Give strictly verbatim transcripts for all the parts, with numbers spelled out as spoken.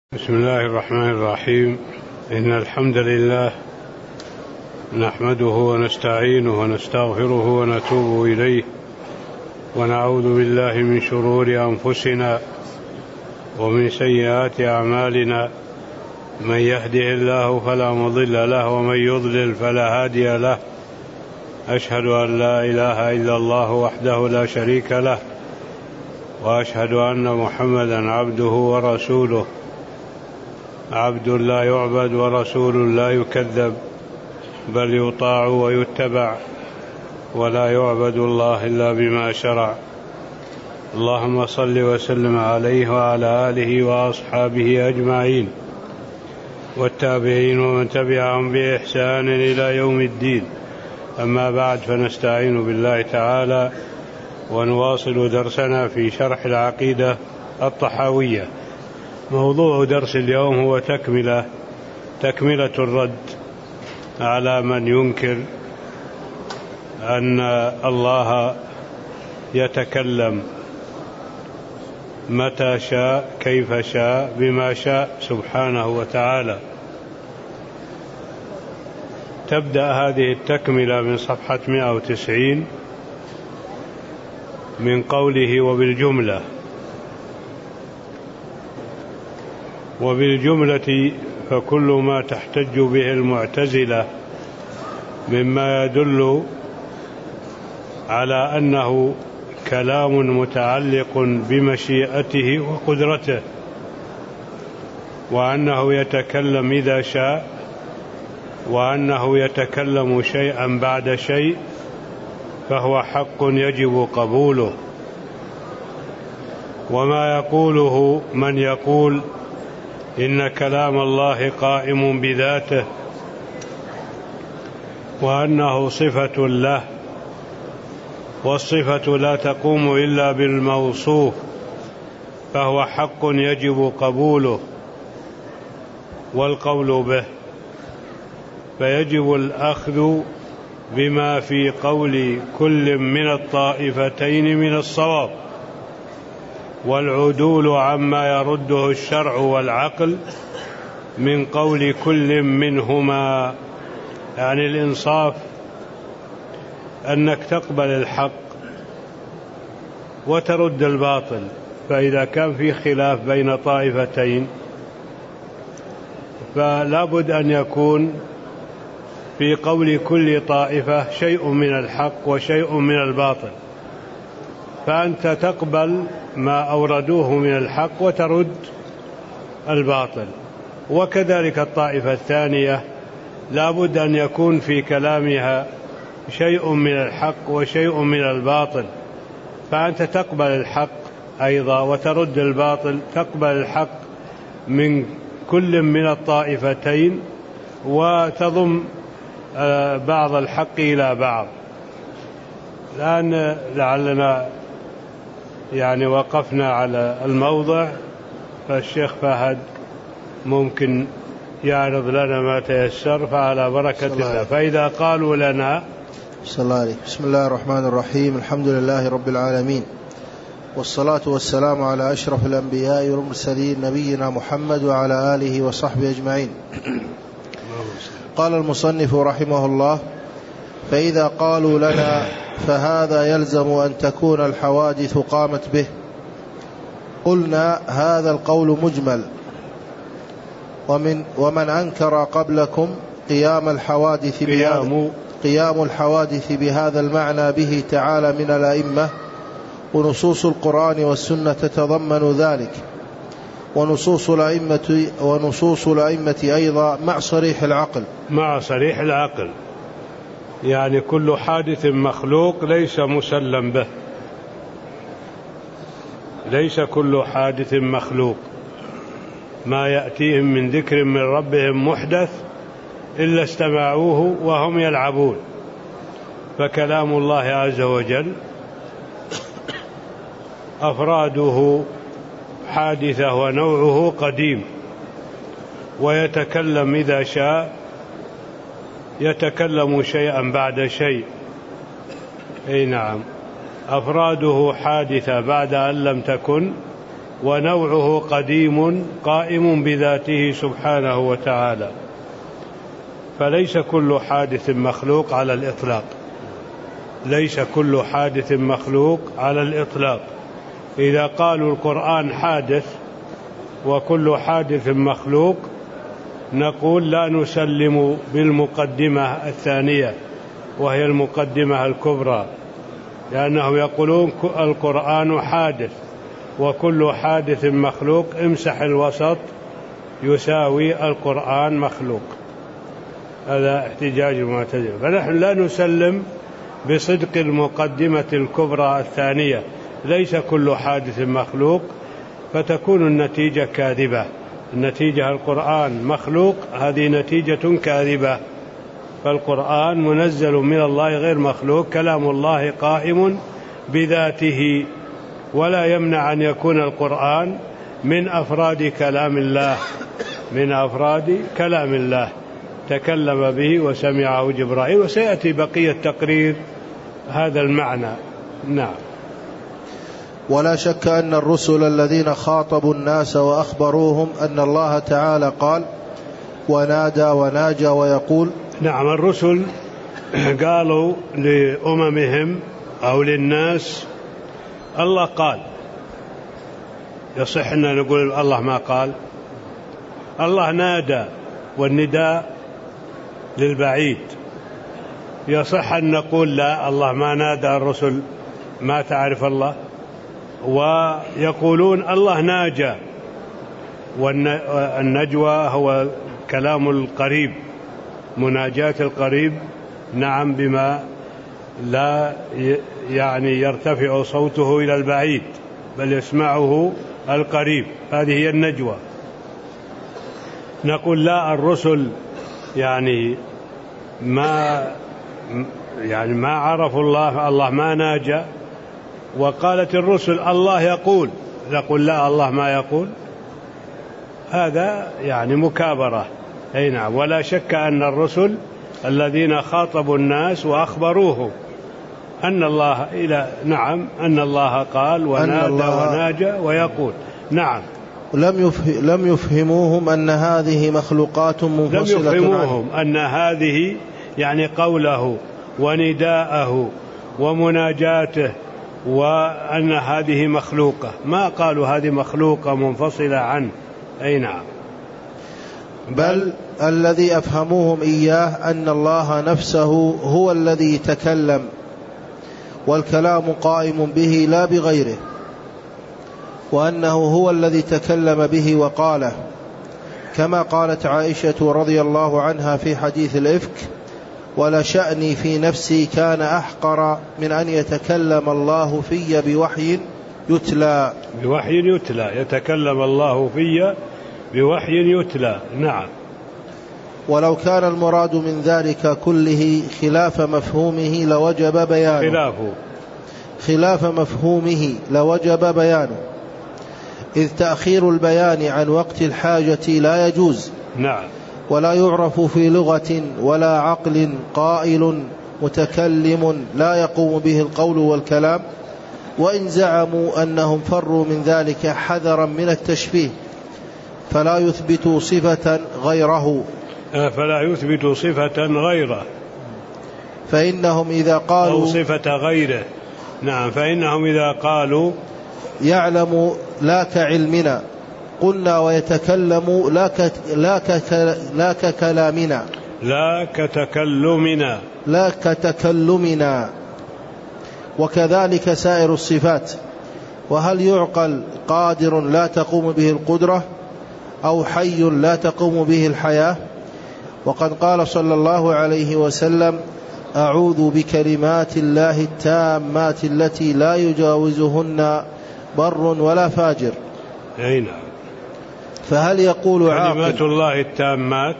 بسم الله الرحمن الرحيم. إن الحمد لله نحمده ونستعينه ونستغفره ونتوب إليه ونعوذ بالله من شرور أنفسنا ومن سيئات أعمالنا. من يهده الله فلا مضل له ومن يضلل فلا هادي له. أشهد أن لا إله إلا الله وحده لا شريك له وأشهد أن محمدا عبده ورسوله. عبد لا يعبد ورسول لا يكذب بل يطاع ويتبع ولا يعبد الله إلا بما شرع. اللهم صل وسلم عليه وعلى آله وأصحابه أجمعين والتابعين ومن تبعهم بإحسان إلى يوم الدين. أما بعد، فنستعين بالله تعالى ونواصل درسنا في شرح العقيدة الطحاوية. موضوع درس اليوم هو تكملة تكملة الرد على من ينكر أن الله يتكلم متى شاء كيف شاء بما شاء سبحانه وتعالى. تبدأ هذه التكملة من صفحة مئة وتسعين من قوله وبالجملة. وبالجملة فكل ما تحتج به المعتزلة مما يدل على أنه كلام متعلق بمشيئته وقدرته، وأنه يتكلم إذا شاء، وأنه يتكلم شيئا بعد شيء، فهو حق يجب قبوله. وما يقوله من يقول إن كلام الله قائم بذاته وأنه صفة له، والصفة لا تقوم إلا بالموصوف، فهو حق يجب قبوله والقول به. فيجب الأخذ بما في قول كل من الطائفتين من الصواب، والعدول عما يرده الشرع والعقل من قول كل منهما. يعني الإنصاف أنك تقبل الحق وترد الباطل. فإذا كان في خلاف بين طائفتين فلا بد أن يكون في قول كل طائفة شيء من الحق وشيء من الباطل، فأنت تقبل ما أوردوه من الحق وترد الباطل. وكذلك الطائفة الثانية لا بد أن يكون في كلامها شيء من الحق وشيء من الباطل، فأنت تقبل الحق أيضا وترد الباطل. تقبل الحق من كل من الطائفتين وتضم بعض الحق إلى بعض. الآن لعلنا يعني وقفنا على الموضع، فالشيخ فهد ممكن يعرض لنا ما تيسر، فعلى بركة الله. فإذا قالوا لنا بسم الله, بسم الله الرحمن الرحيم. الحمد لله رب العالمين، والصلاة والسلام على أشرف الأنبياء والمرسلين نبينا محمد وعلى آله وصحبه أجمعين. قال المصنف رحمه الله: فإذا قالوا لنا فهذا يلزم أن تكون الحوادث قامت به. قلنا هذا القول مجمل، ومن ومن أنكر قبلكم قيام الحوادث قيام, قيام الحوادث بهذا المعنى به تعالى من الأئمة، ونصوص القرآن والسنة تتضمن ذلك، ونصوص الأئمة ونصوص الأئمة أيضا مع صريح العقل مع صريح العقل يعني كل حادث مخلوق ليس مسلم به، ليس كل حادث مخلوق. ما يأتيهم من ذكر من ربهم محدث إلا استمعوه وهم يلعبون. فكلام الله عز وجل أفراده حادثة ونوعه قديم، ويتكلم إذا شاء، يتكلم شيئا بعد شيء. أي نعم، أفراده حادثة بعد أن لم تكن، ونوعه قديم قائم بذاته سبحانه وتعالى، فليس كل حادث مخلوق على الإطلاق، ليس كل حادث مخلوق على الإطلاق. إذا قالوا القرآن حادث وكل حادث مخلوق نقول لا نسلم بالمقدمة الثانية وهي المقدمة الكبرى، لأنهم يقولون القرآن حادث وكل حادث مخلوق، امسح الوسط يساوي القرآن مخلوق. هذا احتجاج المعتزلة. فنحن لا نسلم بصدق المقدمة الكبرى الثانية، ليس كل حادث مخلوق، فتكون النتيجة كاذبة. النتيجة القرآن مخلوق، هذه نتيجة كاذبة، فالقرآن منزل من الله غير مخلوق، كلام الله قائم بذاته، ولا يمنع أن يكون القرآن من أفراد كلام الله، من أفراد كلام الله تكلم به وسمعه جبرائيل، وسيأتي بقية تقرير هذا المعنى. نعم. ولا شك أن الرسل الذين خاطبوا الناس وأخبروهم أن الله تعالى قال ونادى وناجى ويقول. نعم، الرسل قالوا لأممهم أو للناس الله قال، يصح أن نقول الله ما قال؟ الله نادى، والنداء للبعيد. يصح أن نقول لا، الله ما نادى الرسل ما تعرف الله. ويقولون الله ناجى، والنجوى هو كلام القريب، مناجاة القريب، نعم، بما لا يعني يرتفع صوته إلى البعيد بل يسمعه القريب، هذه هي النجوى. نقول لا، الرسل يعني ما يعني ما عرفوا الله، الله ما ناجى. وقالت الرسل الله يقول، نقول لا، الله ما يقول. هذا يعني مكابرة. أي نعم. ولا شك أن الرسل الذين خاطبوا الناس وأخبروهم أن الله إلى نعم أن الله قال ونادى الله وناجى ويقول. نعم. لم يفهم لم يفهموهم أن هذه مخلوقات منفصلة، لم يفهموهم أن هذه يعني قوله ونداءه ومناجاته وأن هذه مخلوقة، ما قالوا هذه مخلوقة منفصلة عنه. أي نعم. بل الذي أفهموهم إياه أن الله نفسه هو الذي تكلم، والكلام قائم به لا بغيره، وأنه هو الذي تكلم به وقاله، كما قالت عائشة رضي الله عنها في حديث الإفك: ولشأني في نفسي كان أحقر من أن يتكلم الله في بوحي يتلى. بوحي يتلى، يتكلم الله في بوحي يتلى. نعم. ولو كان المراد من ذلك كله خلاف مفهومه لوجب بيانه خلافه خلاف مفهومه لوجب بيانه، إذ تأخير البيان عن وقت الحاجة لا يجوز. نعم. ولا يعرف في لغة ولا عقل قائل متكلم لا يقوم به القول والكلام، وإن زعموا أنهم فروا من ذلك حذرا من التشبيه فلا يثبت صفة غيره فلا يثبت صفة غيره فإنهم إذا قالوا أو صفة غيره. نعم. فإنهم إذا قالوا يعلم لا كعلمنا قلنا ويتكلم لا ك لا ك لا ككلامنا لا كتكلمنا لا كتكلمنا وكذلك سائر الصفات. وهل يعقل قادر لا تقوم به القدرة، أو حي لا تقوم به الحياة؟ وقد قال صلى الله عليه وسلم: أعوذ بكلمات الله التامات التي لا يجاوزهن بر ولا فاجر. أي نعم. فهل يقول عاقل كلمات الله التامات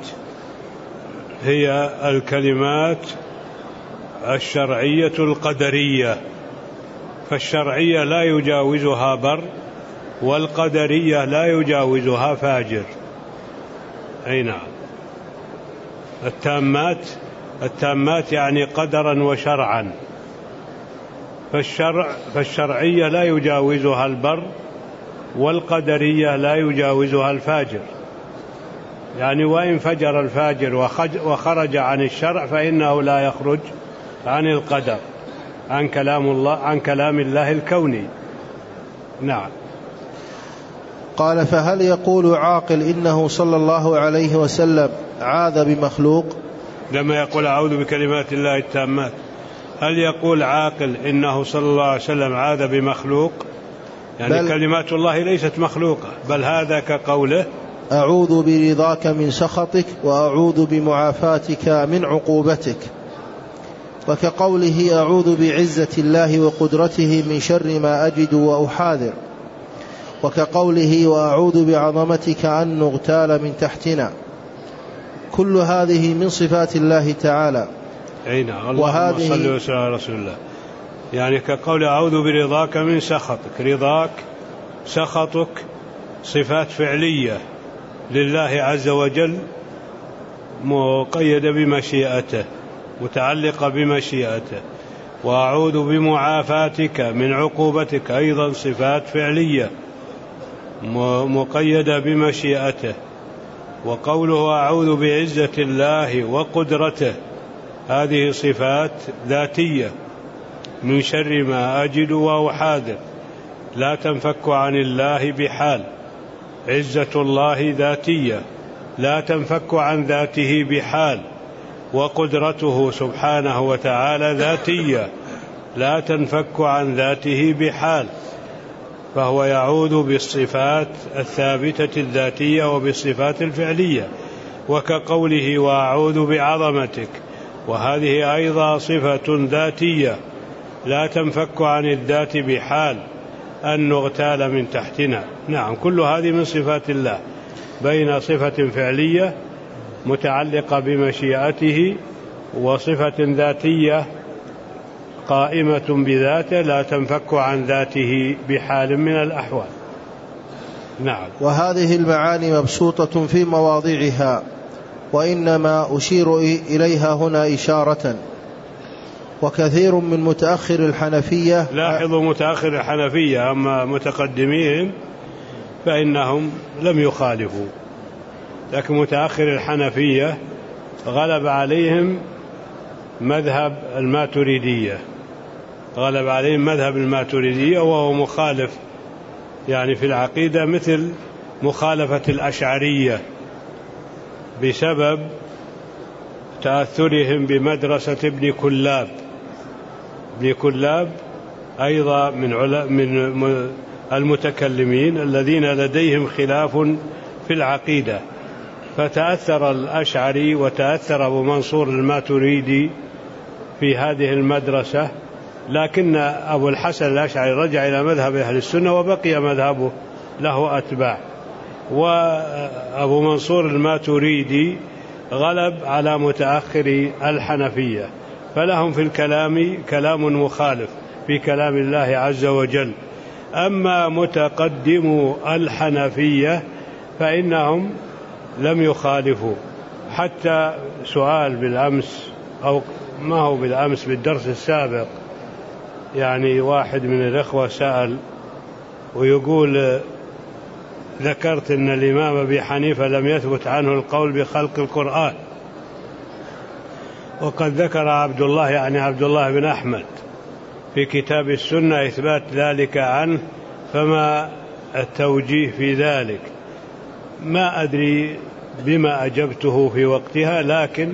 هي الكلمات الشرعية القدرية، فالشرعية لا يجاوزها بر، والقدرية لا يجاوزها فاجر. أي نعم. التامات التامات يعني قدرا وشرعا، فالشرع فالشرعية لا يجاوزها البر والقدرية لا يجاوزها الفاجر، يعني وإن فجر الفاجر وخرج عن الشرع فإنه لا يخرج عن القدر، عن كلام الله، عن كلام الله الكوني. نعم. قال: فهل يقول عاقل إنه صلى الله عليه وسلم عاذ بمخلوق؟ لما يقول أعوذ بكلمات الله التامات، هل يقول عاقل إنه صلى الله عليه وسلم عاذ بمخلوق؟ يعني كلمات الله ليست مخلوقة، بل هذا كقوله أعوذ برضاك من سخطك وأعوذ بمعافاتك من عقوبتك، وكقوله أعوذ بعزة الله وقدرته من شر ما أجد وأحاذر، وكقوله وأعوذ بعظمتك أن نغتال من تحتنا. كل هذه من صفات الله تعالى. عينا اللهم صل وسلم على رسول الله. يعني كقول أعوذ برضاك من سخطك، رضاك سخطك صفات فعلية لله عز وجل مقيدة بمشيئته، متعلقة بمشيئته. وأعوذ بمعافاتك من عقوبتك، أيضا صفات فعلية مقيدة بمشيئته. وقوله أعوذ بعزة الله وقدرته، هذه صفات ذاتية من شر ما أجد وأحاذر، لا تنفك عن الله بحال. عزة الله ذاتية لا تنفك عن ذاته بحال، وقدرته سبحانه وتعالى ذاتية لا تنفك عن ذاته بحال، فهو يعوذ بالصفات الثابتة الذاتية وبالصفات الفعلية. وكقوله وأعوذ بعظمتك، وهذه أيضا صفة ذاتية لا تنفك عن الذات بحال، أن نغتال من تحتنا. نعم، كل هذه من صفات الله، بين صفة فعلية متعلقة بمشيئته وصفة ذاتية قائمة بذاته لا تنفك عن ذاته بحال من الأحوال. نعم. وهذه المعاني مبسوطة في مواضعها، وإنما أشير إليها هنا إشارة. وكثير من متأخر الحنفية، لاحظوا متأخر الحنفية، أما متقدمين فإنهم لم يخالفوا، لكن متأخر الحنفية غلب عليهم مذهب الماتريدية، غلب عليهم مذهب الماتريدية وهو مخالف يعني في العقيدة، مثل مخالفة الأشعرية بسبب تأثرهم بمدرسة ابن كلاب. ابن كلاب أيضا من من المتكلمين الذين لديهم خلاف في العقيدة، فتأثر الأشعري وتأثر أبو منصور الماتريدي في هذه المدرسة، لكن أبو الحسن الأشعري رجع إلى مذهب أهل السنة وبقي مذهبه له أتباع. وأبو منصور الماتريدي غلب على متأخر الحنفية، فلهم في الكلام كلام مخالف في كلام الله عز وجل. أما متقدم الحنفية فإنهم لم يخالفوا. حتى سؤال بالأمس، أو ما هو بالأمس، بالدرس السابق، يعني واحد من الإخوة سأل ويقول ذكرت أن الإمام أبي حنيفة لم يثبت عنه القول بخلق القرآن، وقد ذكر عبد الله يعني عبد الله بن أحمد في كتاب السنة إثبات ذلك عنه، فما التوجيه في ذلك؟ ما أدري بما أجبته في وقتها، لكن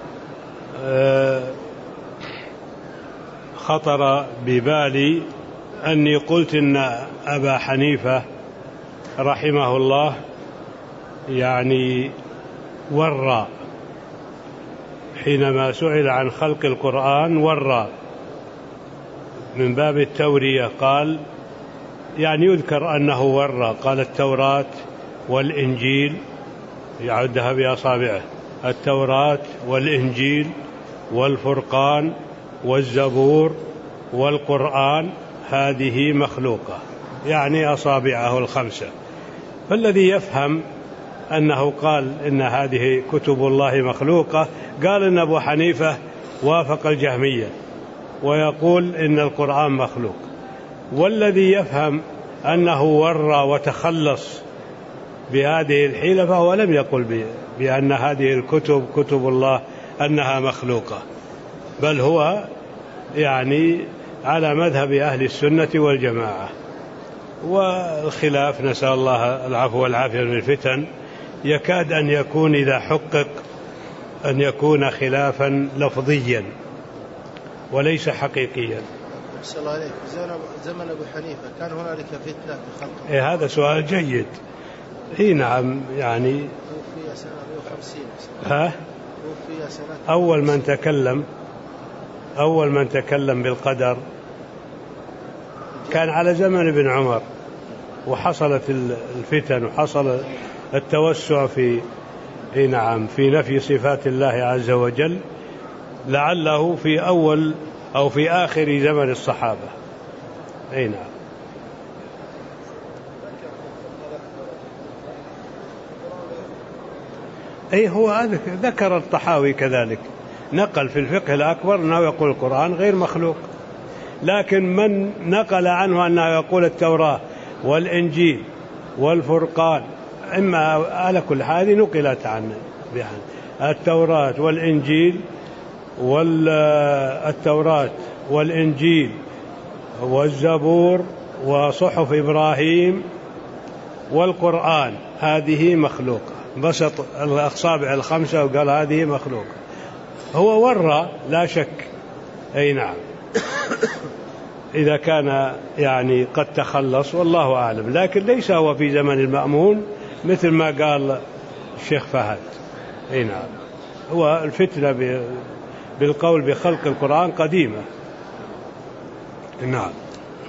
خطر ببالي أني قلت إن أبا حنيفة رحمه الله يعني ورى حينما سئل عن خلق القرآن، ورى من باب التورية، قال يعني يذكر أنه ورى، قال التوراة والإنجيل، يعدها بأصابعه، التوراة والإنجيل والفرقان والزبور والقرآن هذه مخلوقة، يعني أصابعه الخمسة. فالذي يفهم أنه قال إن هذه كتب الله مخلوقة، قال إن أبو حنيفة وافق الجهمية ويقول إن القرآن مخلوق. والذي يفهم أنه ورى وتخلص بهذه الحيلة فهو لم يقل بأن هذه الكتب كتب الله أنها مخلوقة، بل هو يعني على مذهب أهل السنة والجماعة. والخلاف نسأل الله العفو والعافية من الفتن يكاد أن يكون إذا حقق أن يكون خلافا لفظيا وليس حقيقيا. صلى الله عليه زمن أبو حنيفة كان هنالك فتنة في خلقه؟ إيه هذا سؤال جيد. إيه نعم، يعني توفي سنة مئة وخمسين. ها توفي سنة أول من تكلم أول من تكلم بالقدر كان على زمن ابن عمر، وحصلت الفتن وحصل التوسع في إيه نعم في نفي صفات الله عز وجل، لعله في أول أو في آخر زمن الصحابة. أي نعم. أي هو ذكر الطحاوي كذلك، نقل في الفقه الأكبر أنه يقول القرآن غير مخلوق، لكن من نقل عنه أنه يقول التوراة والإنجيل والفرقان، إما على كل هذه نقلت عنه يعني التوراة والإنجيل والتوراة والإنجيل والزبور وصحف إبراهيم والقرآن هذه مخلوقة، بسط الأصابع الخمسة وقال هذه مخلوقة. هو ورى لا شك. أي نعم. إذا كان يعني قد تخلص والله أعلم، لكن ليس هو في زمن المأمون مثل ما قال الشيخ فهد. أي نعم. هو الفتنة بالقول بخلق القرآن قديمة. نعم.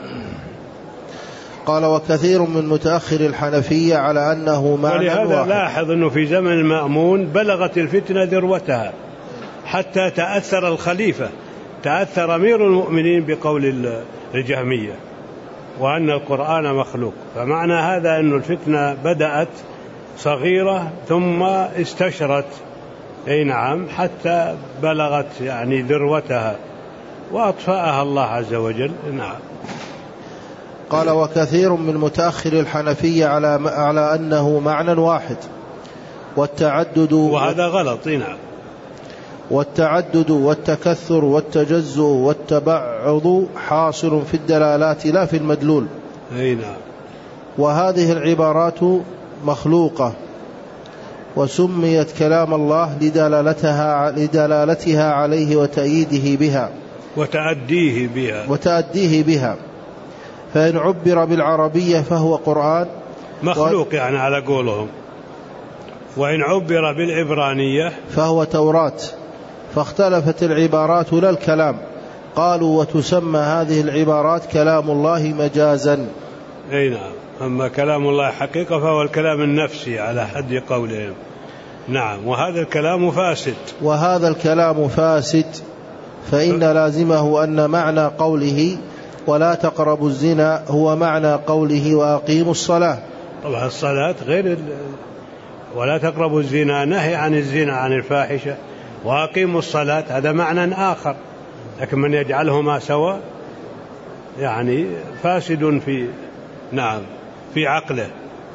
قال وكثير من متأخر الحنفية على أنه معنى ولهذا واحد. لاحظ أنه في زمن المأمون بلغت الفتنة ذروتها حتى تأثر الخليفة، تأثر أمير المؤمنين بقول الجهمية وأن القرآن مخلوق. فمعنى هذا أن الفتنة بدأت صغيرة ثم استشرت أي نعم حتى بلغت يعني ذروتها وأطفأها الله عز وجل. نعم. قال وكثير من متأخر الحنفية على على أنه معنى واحد والتعدد، وهذا غلط. نعم. والتعدد والتكثر والتجزؤ والتبعض حاصل في الدلالات لا في المدلول. أي نعم. وهذه العبارات مخلوقة وسميت كلام الله لدلالتها لدلالتها عليه وتأييده بها وتأديه بها وتأديه بها فإن عبر بالعربية فهو قرآن مخلوق و... يعني على قولهم، وإن عبر بالعبرانية فهو توراة. فاختلفت العبارات لا الكلام. قالوا وتسمى هذه العبارات كلام الله مجازا. أي نعم. أما كلام الله حقيقة فهو الكلام النفسي على حد قولهم. نعم. وهذا الكلام فاسد وهذا الكلام فاسد فإن لازمه أن معنى قوله ولا تقربوا الزنا هو معنى قوله وأقيموا الصلاة. طبعا الصلاة غير ال... ولا تقربوا الزنا نهي عن الزنا عن الفاحشة، وأقيموا الصلاة هذا معنى آخر، لكن من يجعلهما سوا يعني فاسد في نعم في عقله.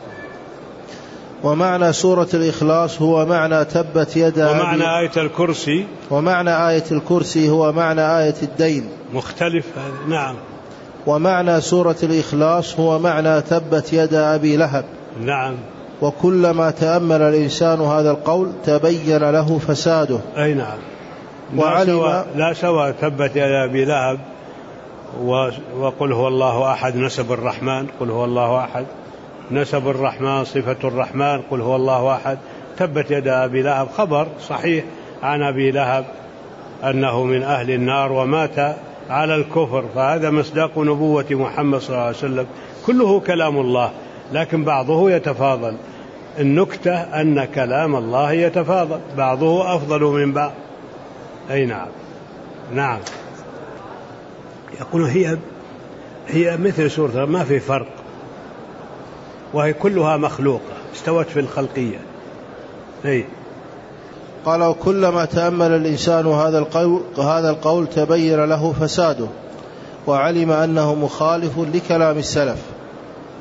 ومعنى سورة الإخلاص هو معنى تبت يدا ومعنى آية الكرسي ومعنى آية الكرسي هو معنى آية الدين مختلف هذا. نعم. ومعنى سورة الإخلاص هو معنى تبت يدا أبي لهب. نعم. وكلما تأمل الإنسان هذا القول تبين له فساده. أي نعم. وعلم لا سوى, لا سوى تبت يدا أبي لهب وقل هو الله أحد نسب الرحمن، قل هو الله أحد نسب الرحمن صفة الرحمن، قل هو الله أحد. تبت يدا أبي لهب خبر صحيح عن أبي لهب أنه من أهل النار ومات على الكفر، فهذا مصداق نبوة محمد صلى الله عليه وسلم. كله كلام الله، لكن بعضه يتفاضل. النكتة أن كلام الله يتفاضل، بعضه أفضل من بعض. أي نعم. نعم. يقول هي هي مثل سورة ما في فرق، وهي كلها مخلوقة استوت في الخلقية. أي. قال وكلما تأمل الإنسان هذا القول, هذا القول تبين له فساده وعلم أنه مخالف لكلام السلف.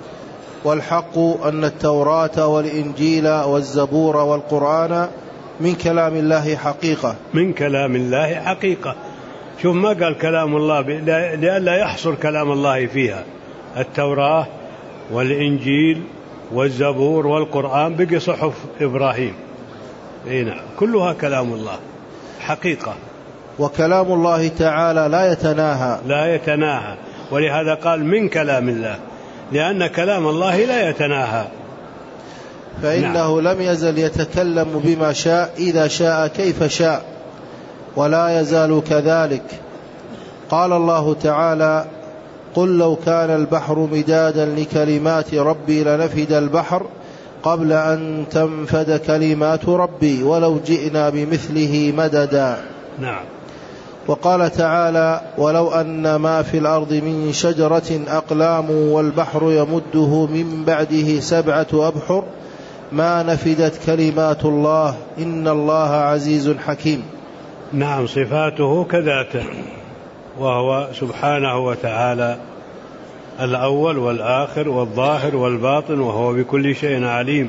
والحق أن التوراة والإنجيل والزبور والقرآن من كلام الله حقيقة. من كلام الله حقيقة. شوف ما قال كلام الله لئلا يحصر كلام الله فيها. التوراة والإنجيل والزبور والقرآن بقي صحف إبراهيم، نعم كلها كلام الله حقيقة. وكلام الله تعالى لا يتناهى لا يتناهى، ولهذا قال من كلام الله، لأن كلام الله لا يتناهى. فإنه نعم. لم يزل يتكلم بما شاء إذا شاء كيف شاء، ولا يزال كذلك. قال الله تعالى: قل لو كان البحر مدادا لكلمات ربي لنفد البحر قبل أن تنفد كلمات ربي ولو جئنا بمثله مددا. نعم. وقال تعالى: ولو أن ما في الأرض من شجرة أقلام والبحر يمده من بعده سبعة أبحر ما نفدت كلمات الله إن الله عزيز حكيم. نعم، صفاته كذاته، وهو سبحانه وتعالى الأول والآخر والظاهر والباطن، وهو بكل شيء عليم.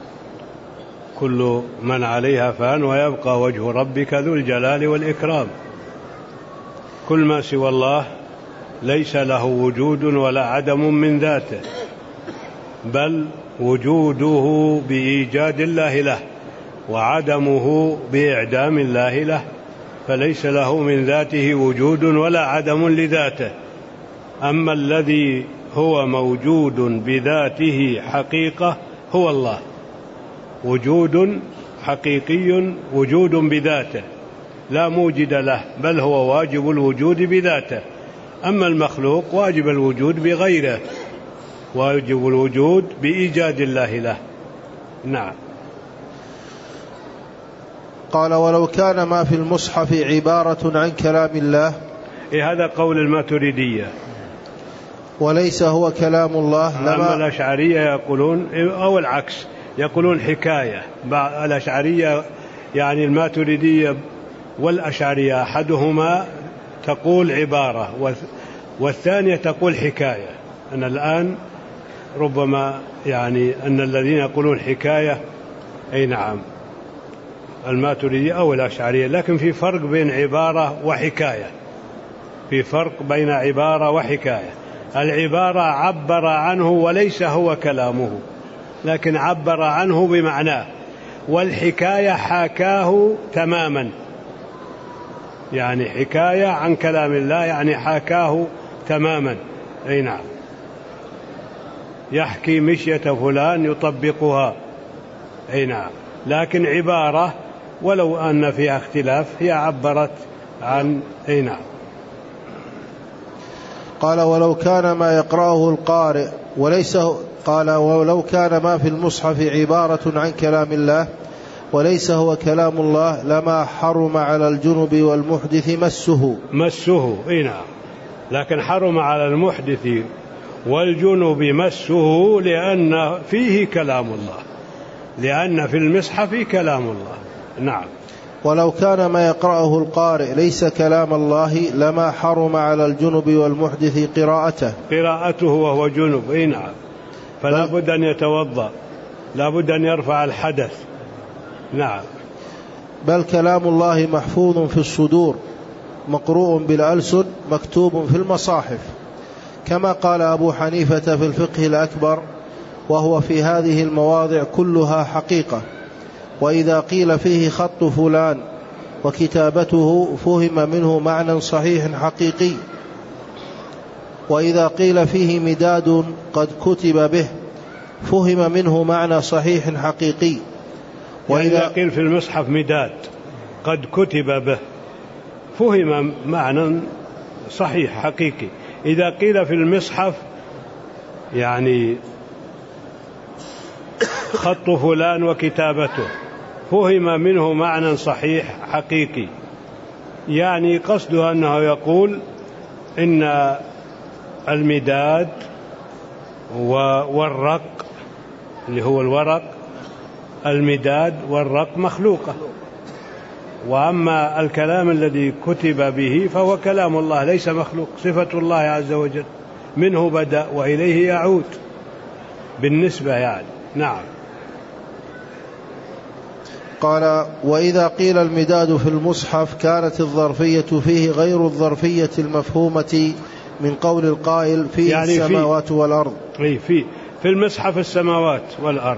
كل من عليها فان ويبقى وجه ربك ذو الجلال والإكرام. كل ما سوى الله ليس له وجود ولا عدم من ذاته، بل وجوده بإيجاد الله له وعدمه بإعدام الله له، فليس له من ذاته وجود ولا عدم لذاته. أما الذي هو موجود بذاته حقيقة هو الله، وجود حقيقي، وجود بذاته لا موجد له، بل هو واجب الوجود بذاته. أما المخلوق واجب الوجود بغيره، واجب الوجود بإيجاد الله له. نعم. قال: ولو كان ما في المصحف عبارة عن كلام الله. إيه هذا قول الماتريدية، وليس هو كلام الله. أما الأشعرية يقولون أو العكس، يقولون حكاية. الأشعرية يعني الماتريدية والأشعرية أحدهما تقول عبارة والثانية تقول حكاية. أنا الآن ربما يعني أن الذين يقولون حكاية أي نعم الماتريدية أو الأشعرية، لكن في فرق بين عبارة وحكاية، في فرق بين عبارة وحكاية. العبارة عبر عنه وليس هو كلامه، لكن عبر عنه بمعناه، والحكاية حكاه تماما، يعني حكاية عن كلام الله يعني حكاه تماما. أي نعم، يحكي مشية فلان يطبقها. أي نعم، لكن عبارة ولو أن فيها اختلاف هي عبرت عن. أي نعم. قال: ولو كان ما يقرأه القارئ وليس قال ولو كان ما في المصحف عبارة عن كلام الله وليس هو كلام الله لما حرم على الجنب والمحدث مسه. مسه أي نعم، لكن حرم على المحدث والجنب مسه لأن فيه كلام الله، لأن في المصحف كلام الله. نعم. ولو كان ما يقرأه القارئ ليس كلام الله لما حرم على الجنب والمحدث قراءته. قراءته وهو جنب. أي نعم، فلا بد أن يتوضأ، لا بد أن يرفع الحدث. نعم. بل كلام الله محفوظ في الصدور مقروء بالألسن مكتوب في المصاحف، كما قال أبو حنيفة في الفقه الأكبر: وهو في هذه المواضع كلها حقيقة، وإذا قيل فيه خط فلان وكتابته فهم منه معنى صحيح حقيقي، وإذا قيل فيه مداد قد كتب به فهم منه معنى صحيح حقيقي. وإذا يعني قيل في المصحف مداد قد كتب به فهم معنى صحيح حقيقي. إذا قيل في المصحف يعني خط فلان وكتابته فهم منه معنى صحيح حقيقي، يعني قصده أنه يقول إن المداد والرق اللي هو الورق، المداد والرق مخلوقة، وأما الكلام الذي كتب به فهو كلام الله ليس مخلوق، صفة الله عز وجل، منه بدأ وإليه يعود، بالنسبة يعني. نعم. قال: وإذا قيل المداد في المصحف كانت الظرفية فيه غير الظرفية المفهومة من قول القائل فيه يعني السماوات في والأرض. في في المصحف السماوات والأرض،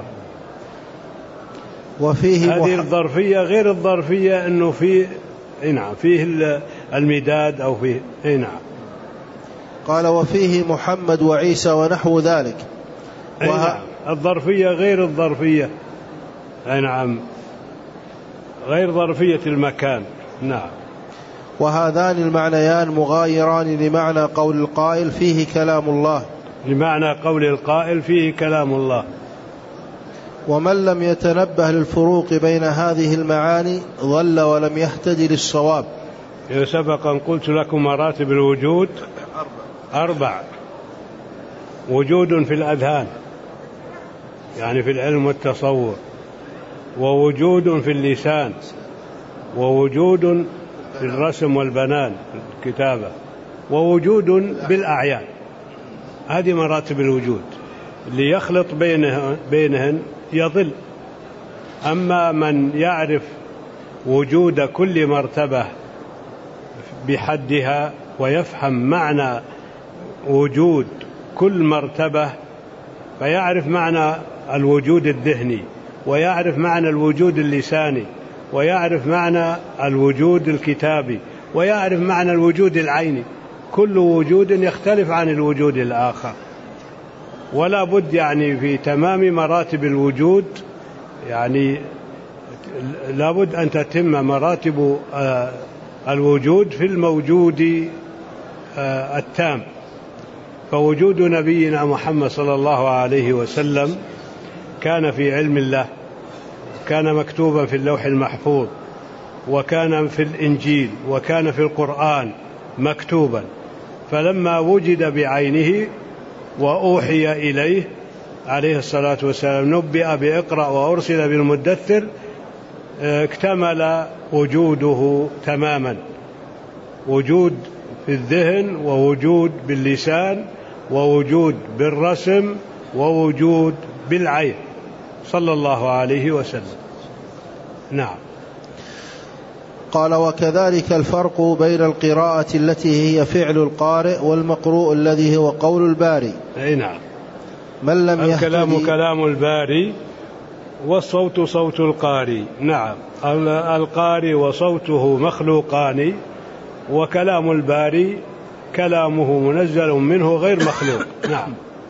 وفيه هذه الظرفية غير الظرفية أنه فيه نعم فيه المداد أو فيه نعم. قال: وفيه محمد وعيسى ونحو ذلك. وه... نعم. الظرفية غير الظرفية نعم غير ظرفية المكان. نعم. وهذان المعنيان مغايران لمعنى قول القائل فيه كلام الله، لمعنى قول القائل فيه كلام الله. ومن لم يتنبه للفروق بين هذه المعاني ضل ولم يهتدي للصواب. سبق أن قلت لكم مراتب الوجود أربع: وجود في الأذهان يعني في العلم والتصور، ووجود في اللسان، ووجود في الرسم والبنان الكتابة، ووجود بالأعيان. هذه مراتب الوجود، اللي يخلط بينهن, بينهن يضل. أما من يعرف وجود كل مرتبة بحدها ويفهم معنى وجود كل مرتبة، فيعرف معنى الوجود الذهني، ويعرف معنى الوجود اللساني، ويعرف معنى الوجود الكتابي، ويعرف معنى الوجود العيني. كل وجود يختلف عن الوجود الآخر، ولا بد يعني في تمام مراتب الوجود يعني لا بد أن تتم مراتب الوجود في الموجود التام. فوجود نبينا محمد صلى الله عليه وسلم كان في علم الله، كان مكتوبا في اللوح المحفوظ، وكان في الإنجيل، وكان في القرآن مكتوبا. فلما وجد بعينه وأوحي إليه عليه الصلاة والسلام نبئ بإقرأ وأرسل بالمدثر، اكتمل وجوده تماما: وجود في الذهن، ووجود باللسان، ووجود بالرسم، ووجود بالعين، صلى الله عليه وسلم. نعم. قال: وكذلك الفرق بين القراءة التي هي فعل القارئ والمقروء الذي هو قول الباري. أي نعم. من لم الكلام يهتدي كلام الباري والصوت صوت القاري. نعم. القاري وصوته مخلوقان، وكلام الباري كلامه منزل منه غير مخلوق. نعم.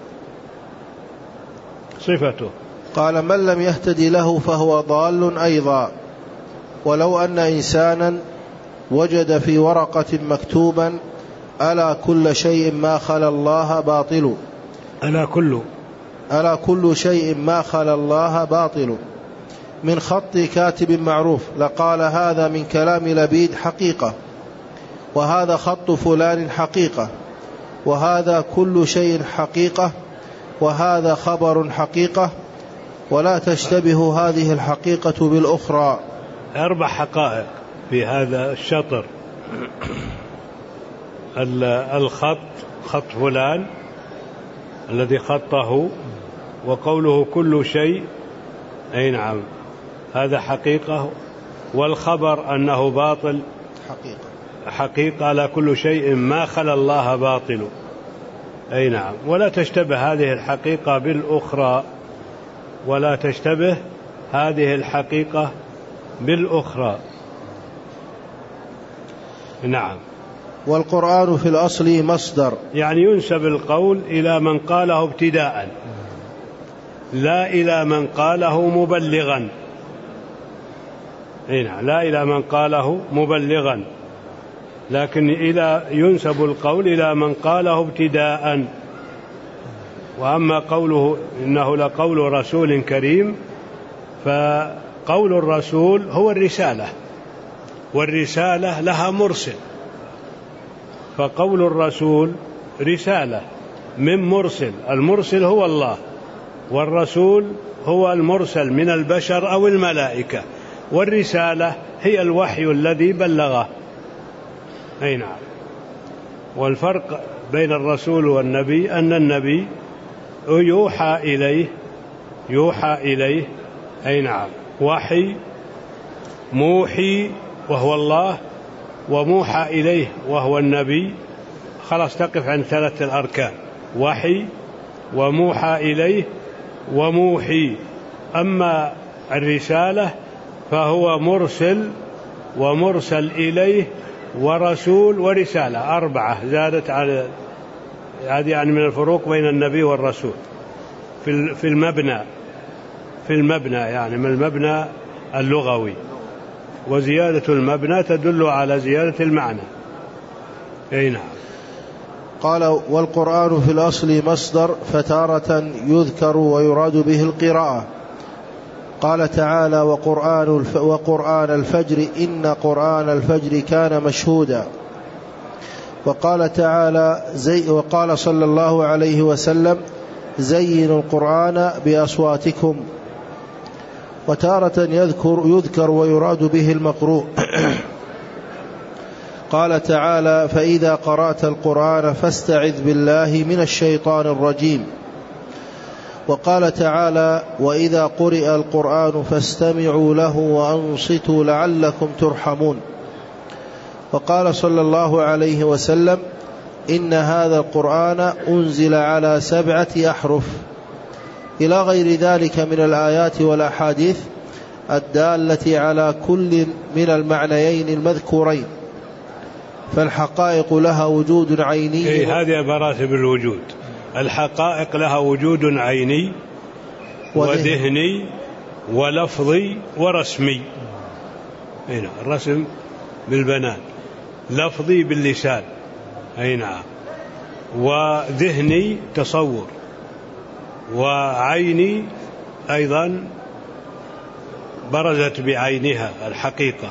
صفته. قال: من لم يهتدي له فهو ضال أيضا. ولو أن إنسانا وجد في ورقة مكتوبا ألا كل شيء ما خلا الله باطل، ألا كل ألا كل شيء ما خلا الله باطل من خط كاتب معروف، لقال هذا من كلام لبيد حقيقة، وهذا خط فلان حقيقة، وهذا كل شيء حقيقة، وهذا خبر حقيقة، ولا تشتبه هذه الحقيقة بالأخرى. أربع حقائق في هذا الشطر: الخط، خط فلان الذي خطه، وقوله كل شيء أي نعم هذا حقيقة، والخبر أنه باطل حقيقة حقيقة لا كل شيء ما خلا الله باطل. أي نعم. ولا تشتبه هذه الحقيقة بالأخرى، ولا تشتبه هذه الحقيقة بالأخرى. نعم. والقرآن في الأصل مصدر، يعني ينسب القول إلى من قاله ابتداء، لا إلى من قاله مبلغا. نعم. لا إلى من قاله مبلغا، لكن إلى ينسب القول إلى من قاله ابتداء. وأما قوله إنه لقول رسول كريم، فقول الرسول هو الرسالة، والرسالة لها مرسل، فقول الرسول رسالة من مرسل، المرسل هو الله، والرسول هو المرسل من البشر أو الملائكة، والرسالة هي الوحي الذي بلغه. أي نعم. والفرق بين الرسول والنبي أن النبي يوحى إليه يوحى إليه أي نعم، وحي موحي وهو الله، وموحى إليه وهو النبي. خلاص تقف عن ثلاثة الأركان: وحي وموحى إليه وموحي. أما الرسالة فهو مرسل ومرسل إليه ورسول ورسالة، أربعة زادت على هذه، يعني من الفروق بين النبي والرسول في المبنى في المبنى يعني من المبنى اللغوي، وزيادة المبنى تدل على زيادة المعنى. أي نعم. قال: والقرآن في الأصل مصدر، فتارة يذكر ويراد به القراءة. قال تعالى: وقرآن, الف... وقرآن الفجر إن قرآن الفجر كان مشهودا. وقال تعالى زي... وقال صلى الله عليه وسلم: زينوا القرآن بأصواتكم. وتارة يذكر, يذكر ويراد به المقروء. قال تعالى: فإذا قرأت القرآن فاستعذ بالله من الشيطان الرجيم. وقال تعالى: وإذا قرئ القرآن فاستمعوا له وأنصتوا لعلكم ترحمون. وقال صلى الله عليه وسلم: إن هذا القرآن أنزل على سبعة أحرف، إلى غير ذلك من الآيات والأحاديث الدالة على كل من المعنيين المذكورين. فالحقائق لها وجود عيني. إيه، هذه مراتب الوجود. الحقائق لها وجود عيني وذهني ولفظي ورسمي. هنا الرسم بالبنان، لفظي باللسان، أي نعم، وذهني تصور، وعيني أيضا برزت بعينها الحقيقة.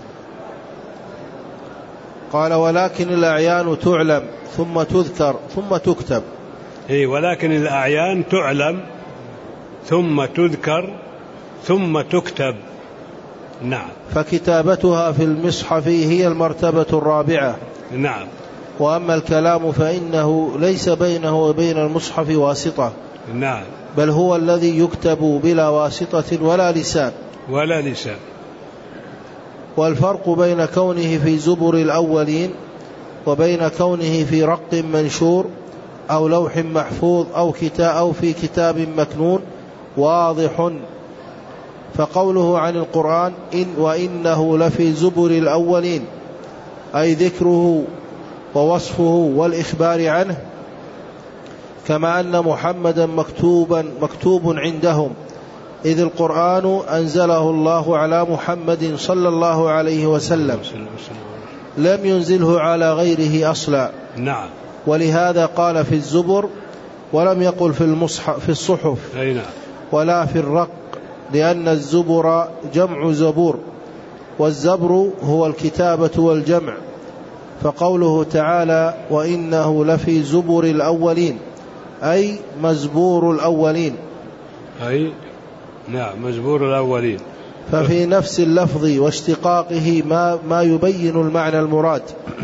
قال: ولكن الأعيان تعلم ثم تذكر ثم تكتب. إيه، ولكن الأعيان تعلم ثم تذكر ثم تكتب. نعم. فكتابتها في المصحف هي المرتبة الرابعة. نعم. وأما الكلام فإنه ليس بينه وبين المصحف واسطة. نعم. بل هو الذي يكتب بلا واسطة ولا لسان ولا لسان. والفرق بين كونه في زبر الأولين وبين كونه في رق منشور أو لوح محفوظ أو, كتاب أو في كتاب مكنون واضح. فقوله عن القرآن إن وإنه لفي زبر الأولين، أي ذكره ووصفه والإخبار عنه، كما أن محمدا مكتوبا مكتوب عندهم، إذ القرآن أنزله الله على محمد صلى الله عليه وسلم، لم ينزله على غيره أصلا. نعم. ولهذا قال في الزبر ولم يقل في المصحف في الصحف. أي نعم. ولا في الرق، لأن الزبر جمع زبور، والزبر هو الكتابة والجمع. فقوله تعالى وإنه لفي زبر الأولين، أي مزبور الأولين. أي نعم، مزبور الأولين. ففي نفس اللفظ واشتقاقه ما, ما يبين المعنى المراد،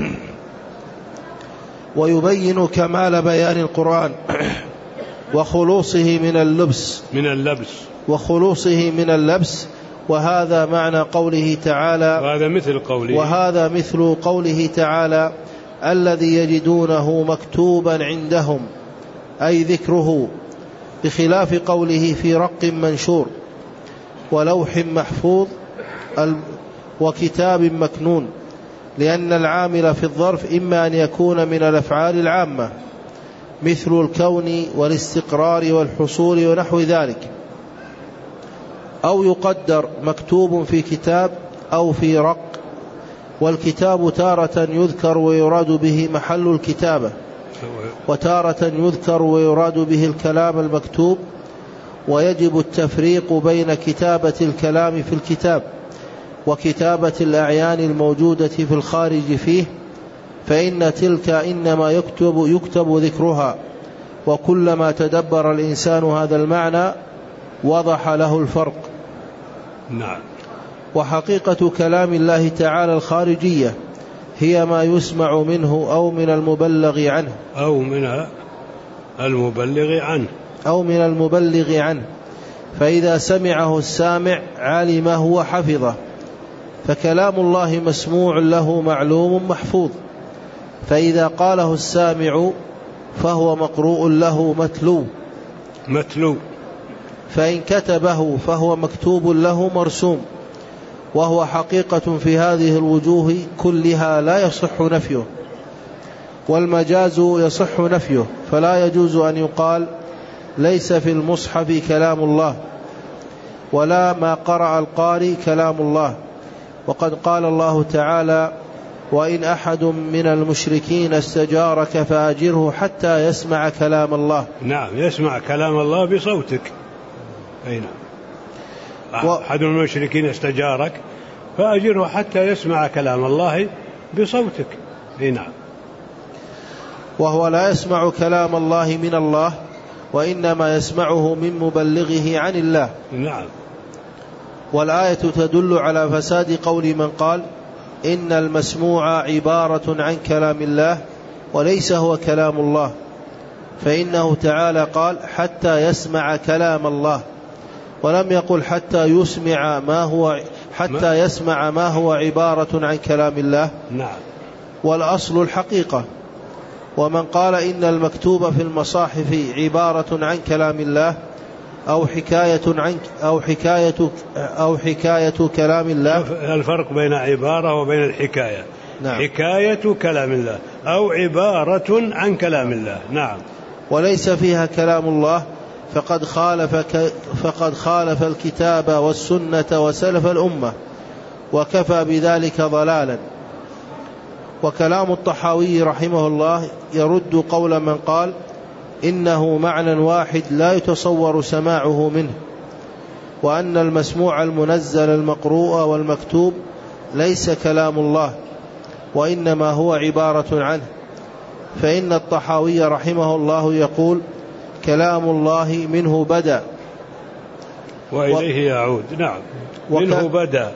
ويبين كمال بيان القرآن وخلوصه من اللبس من اللبس وخلوصه من اللبس. وهذا معنى قوله تعالى وهذا مثل قوله وهذا مثل قوله تعالى الذي يجدونه مكتوبا عندهم، أي ذكره، بخلاف قوله في رق منشور ولوح محفوظ وكتاب مكنون، لأن العامل في الظرف إما أن يكون من الأفعال العامة مثل الكون والاستقرار والحصول ونحو ذلك، أو يقدر مكتوب في كتاب أو في رق. والكتاب تارة يذكر ويراد به محل الكتابة، وتارة يذكر ويراد به الكلام المكتوب. ويجب التفريق بين كتابة الكلام في الكتاب وكتابة الأعيان الموجودة في الخارج فيه، فإن تلك إنما يكتب, يكتب ذكرها. وكلما تدبر الإنسان هذا المعنى وضح له الفرق. نعم. وحقيقة كلام الله تعالى الخارجية هي ما يسمع منه أو من المبلغ عنه أو من المبلغ عنه أو من المبلغ عنه، فإذا سمعه السامع علمه وحفظه، فكلام الله مسموع له معلوم محفوظ، فإذا قاله السامع فهو مقروء له متلو متلو فإن كتبه فهو مكتوب له مرسوم، وهو حقيقة في هذه الوجوه كلها لا يصح نفيه، والمجاز يصح نفيه، فلا يجوز أن يقال ليس في المصحف كلام الله، ولا ما قرأ القارئ كلام الله. وقد قال الله تعالى: وإن أحد من المشركين استجارك فأجره حتى يسمع كلام الله. نعم، يسمع كلام الله بصوتك. أي نعم. أحد من المشركين استجارك فأجره حتى يسمع كلام الله بصوتك. أي نعم. وهو لا يسمع كلام الله من الله، وإنما يسمعه من مبلغه عن الله. نعم. والآية تدل على فساد قول من قال إن المسموع عبارة عن كلام الله وليس هو كلام الله، فإنه تعالى قال حتى يسمع كلام الله، ولم يقل حتى يسمع ما هو حتى يسمع ما هو عبارة عن كلام الله. نعم. والأصل الحقيقة. ومن قال إن المكتوب في المصاحف عبارة عن كلام الله أو حكاية عن أو حكاية أو حكاية كلام الله. الفرق بين عبارة وبين الحكاية. نعم. حكاية كلام الله أو عبارة عن كلام الله. نعم. وليس فيها كلام الله فقد خالف فقد خالف الكتاب والسنة وسلف الأمة، وكفى بذلك ضلالا. وكلام الطحاوي رحمه الله يرد قول من قال إنه معنى واحد لا يتصور سماعه منه، وأن المسموع المنزل المقروء والمكتوب ليس كلام الله وإنما هو عبارة عنه. فإن الطحاوي رحمه الله يقول كلام الله منه بدأ وإليه يعود. نعم. منه بدأ.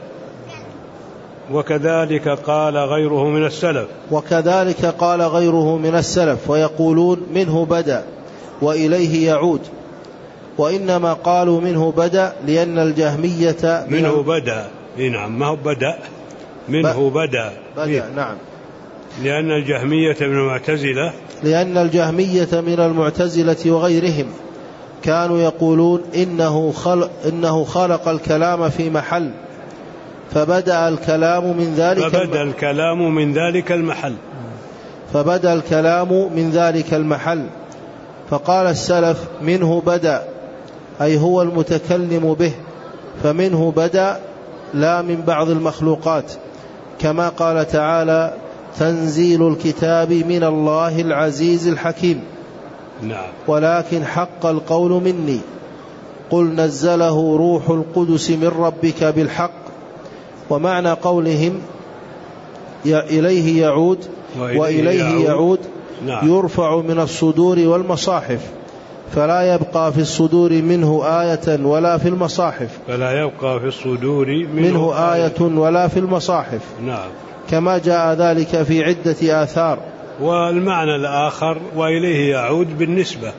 وكذلك قال غيره من السلف وكذلك قال غيره من السلف ويقولون منه بدأ وإليه يعود، وإنما قالوا منه بدأ لأن الجهمية منه بدأ. نعم، ما هو بدأ، منه بدأ. بدأ. نعم. لأن الجهمية من المعتزلة لأن الجهمية من المعتزلة وغيرهم كانوا يقولون إنه خلق, إنه خلق الكلام في محل فبدأ الكلام من ذلك فبدأ الكلام من ذلك المحل فبدأ الكلام من ذلك المحل فقال السلف منه بدأ، أي هو المتكلم به، فمنه بدأ لا من بعض المخلوقات، كما قال تعالى تنزيل الكتاب من الله العزيز الحكيم. نعم. ولكن حق القول مني قل نزله روح القدس من ربك بالحق. ومعنى قولهم إليه يعود وإليه يعود نعم. يرفع من الصدور والمصاحف، فلا يبقى في الصدور منه آية ولا في المصاحف فلا يبقى في الصدور منه, منه آية ولا في المصاحف. نعم. كما جاء ذلك في عدة آثار. والمعنى الآخر وإليه يعود بالنسبة،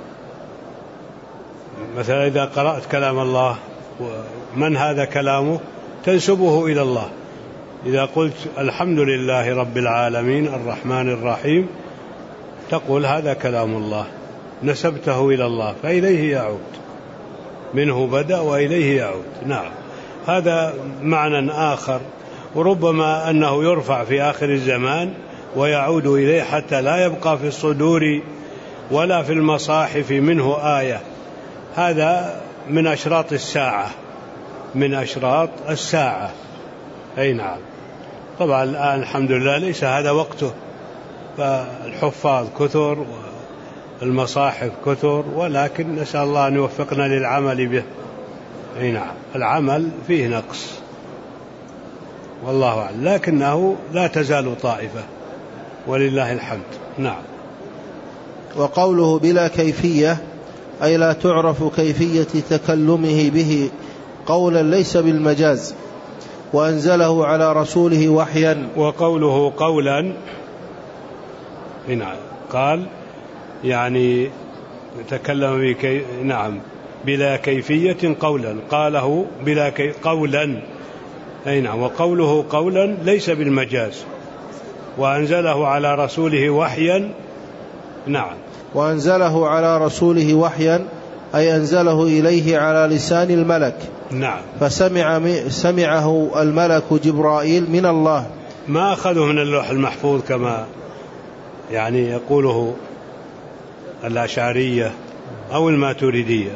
مثلا إذا قرأت كلام الله من هذا كلامه تنسبه إلى الله. إذا قلت الحمد لله رب العالمين الرحمن الرحيم تقول هذا كلام الله، نسبته إلى الله، فإليه يعود. منه بدأ وإليه يعود. نعم. هذا معنى آخر. وربما أنه يرفع في آخر الزمان ويعود إليه حتى لا يبقى في الصدور ولا في المصاحف منه آية. هذا من أشراط الساعة من أشراط الساعة. أي نعم. طبعا الآن الحمد لله ليس هذا وقته، فالحفاظ كثر والمصاحف كثر، ولكن نسأل الله أن يوفقنا للعمل به. أي نعم. العمل فيه نقص والله أعلم، لكنه لا تزال طائفة ولله الحمد. نعم. وقوله بلا كيفية أي لا تعرف كيفية تكلمه به قولا ليس بالمجاز، وأنزله على رسوله وحيا. وقوله قولا هنا قال يعني تكلم بكي... نعم بلا كيفية قولا، قاله بلا كي... قولا أي نعم، وقوله قولا ليس بالمجاز. وأنزله على رسوله وحيا. نعم. وأنزله على رسوله وحيا أي أنزله إليه على لسان الملك. نعم. فسمع سمعه الملك جبرائيل من الله، ما أخذه من اللوح المحفوظ كما يعني يقوله الأشعرية أو الماتريدية.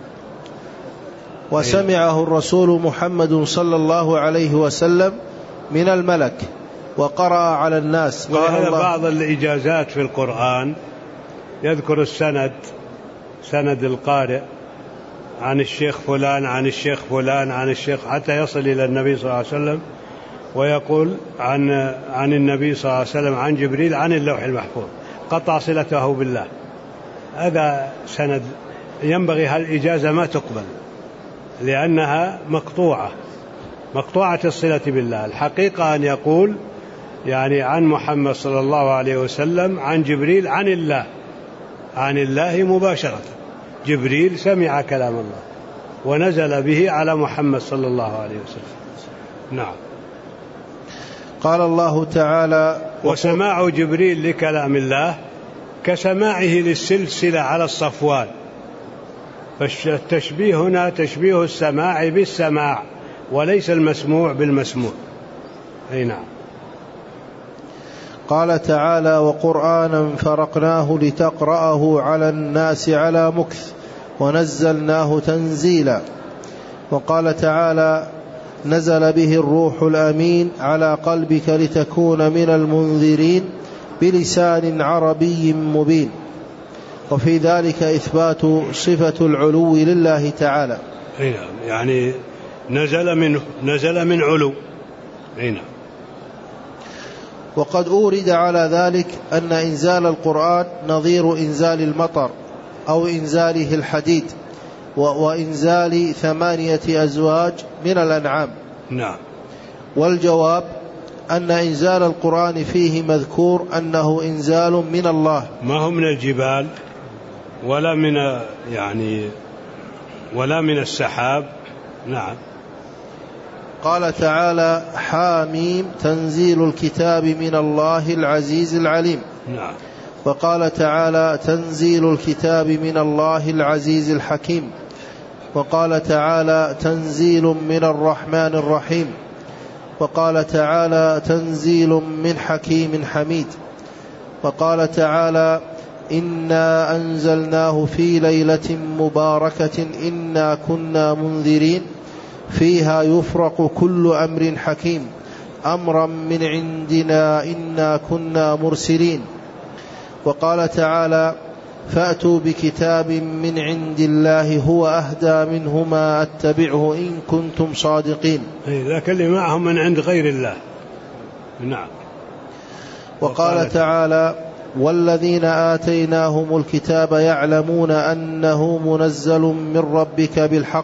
وسمعه الرسول محمد صلى الله عليه وسلم من الملك وقرأ على الناس. قال الله بعض الإجازات في القرآن يذكر السند، سند القارئ عن الشيخ فلان عن الشيخ فلان عن الشيخ حتى يصل إلى النبي صلى الله عليه وسلم، ويقول عن عن النبي صلى الله عليه وسلم عن جبريل عن اللوح المحفوظ، قطع صلته بالله. هذا سند ينبغي هالإجازة ما تقبل لأنها مقطوعة مقطوعة الصلة بالله. الحقيقة أن يقول يعني عن محمد صلى الله عليه وسلم عن جبريل عن الله، عن الله مباشرة. جبريل سمع كلام الله ونزل به على محمد صلى الله عليه وسلم. نعم. قال الله تعالى: وسماع جبريل لكلام الله كسماعه للسلسلة على الصفوان. فالتشبيه هنا تشبيه السماع بالسماع وليس المسموع بالمسموع. أي نعم. قال تعالى: وقرآنا فرقناه لتقرأه على الناس على مكث ونزلناه تنزيلا. وقال تعالى: نزل به الروح الأمين على قلبك لتكون من المنذرين بلسان عربي مبين. وفي ذلك إثبات صفة العلو لله تعالى. يعني نزل منه نزل من علو. هنا. وقد أورد على ذلك أن إنزال القرآن نظير إنزال المطر أو إنزاله الحديد وإنزال ثمانية أزواج من الأنعام. نعم. والجواب أن إنزال القرآن فيه مذكور أنه إنزال من الله، ما هو من الجبال ولا من يعني ولا من السحاب. نعم. قال تعالى: حاميم تنزيل الكتاب من الله العزيز العليم. نعم. وقال تعالى: تنزيل الكتاب من الله العزيز الحكيم. وقال تعالى: تنزيل من الرحمن الرحيم. وقال تعالى: تنزيل من حكيم حميد. وقال تعالى: إنا أنزلناه في ليلة مباركة إنا كنا منذرين فيها يفرق كل أمر حكيم أمرا من عندنا إنا كنا مرسلين. وقال تعالى: فأتوا بكتاب من عند الله هو أهدى منه ما أتبعه إن كنتم صادقين. ذاك اللي معهم من عند غير الله. نعم. وقال تعالى: والذين آتيناهم الكتاب يعلمون أنه منزل من ربك بالحق.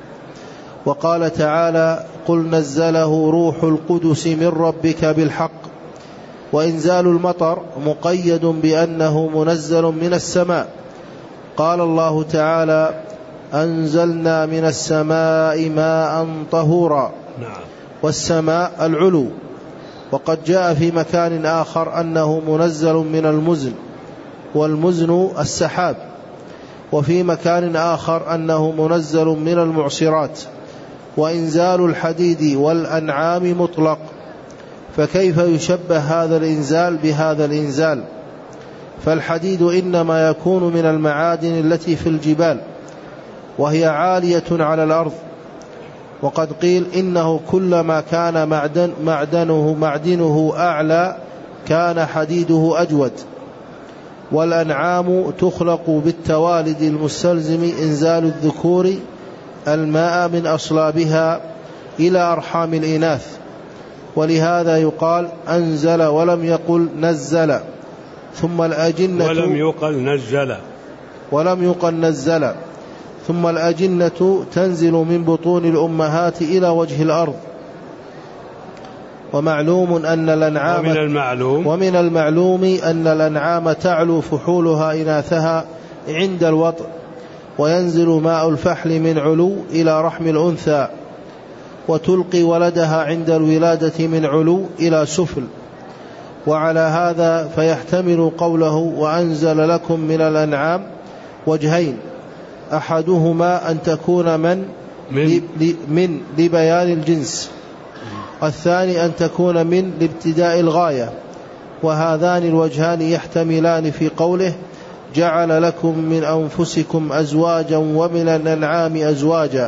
وقال تعالى: قل نزله روح القدس من ربك بالحق. وإنزال المطر مقيد بأنه منزل من السماء. قال الله تعالى: أنزلنا من السماء ماء طهورا. والسماء العلو. وقد جاء في مكان آخر أنه منزل من المزن، والمزن السحاب. وفي مكان آخر أنه منزل من المعصرات. وإنزال الحديد والأنعام مطلق، فكيف يشبه هذا الإنزال بهذا الإنزال؟ فالحديد إنما يكون من المعادن التي في الجبال وهي عالية على الأرض. وقد قيل إنه كلما كان معدن معدنه معدنه أعلى كان حديده أجود. والأنعام تخلق بالتوالد المستلزم إنزال الذكور الماء من أصلابها إلى أرحام الإناث، ولهذا يقال أنزل ولم يقل نزل. ثم الأجنة ولم يقل نزل ولم يقل نزل ثم الأجنة تنزل من بطون الأمهات إلى وجه الأرض. ومعلوم أن الأنعام ومن المعلوم, ومن المعلوم أن الأنعام تعلو فحولها إناثها عند الوطء، وينزل ماء الفحل من علو إلى رحم الأنثى، وتلقي ولدها عند الولادة من علو إلى سفل. وعلى هذا فيحتمل قوله وأنزل لكم من الأنعام وجهين: أحدهما أن تكون من من, من لبيان الجنس، الثاني أن تكون من لابتداء الغاية. وهذان الوجهان يحتملان في قوله جعل لكم من أنفسكم أزواجا ومن الأنعام أزواجا.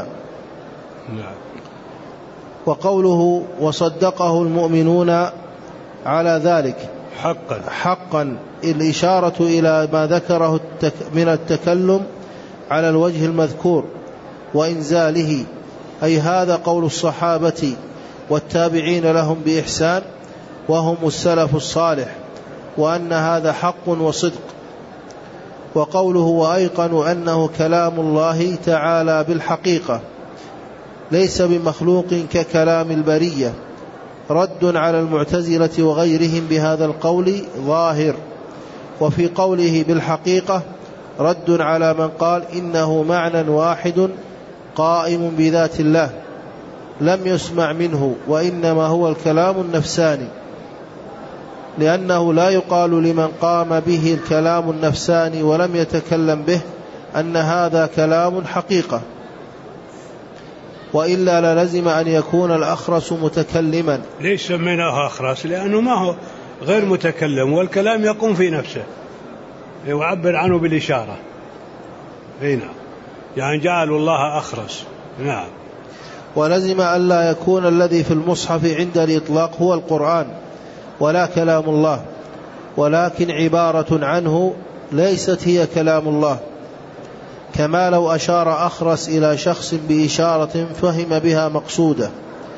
وقوله وصدقه المؤمنون على ذلك حقا حقا الإشارة إلى ما ذكره من التكلم على الوجه المذكور وإنزاله، أي هذا قول الصحابة والتابعين لهم بإحسان وهم السلف الصالح، وأن هذا حق وصدق. وقوله وأيقنوا أنه كلام الله تعالى بالحقيقة ليس بمخلوق ككلام البرية، رد على المعتزلة وغيرهم بهذا القول ظاهر. وفي قوله بالحقيقة رد على من قال إنه معنى واحد قائم بذات الله لم يسمع منه، وإنما هو الكلام النفساني، لأنه لا يقال لمن قام به الكلام النفساني ولم يتكلم به أن هذا كلام حقيقة، وإلا للزم أن يكون الأخرس متكلما. ليش سميناه أخرس؟ لأنه ما هو غير متكلم، والكلام يقوم في نفسه، يعبر عنه بالإشارة. هنا يعني جعلوا الله أخرس. نعم. ولزم أن لا يكون الذي في المصحف عند الإطلاق هو القرآن ولا كلام الله، ولكن عبارة عنه ليست هي كلام الله، كما لو أشار أخرس إلى شخص بإشارة فهم بها مقصوده،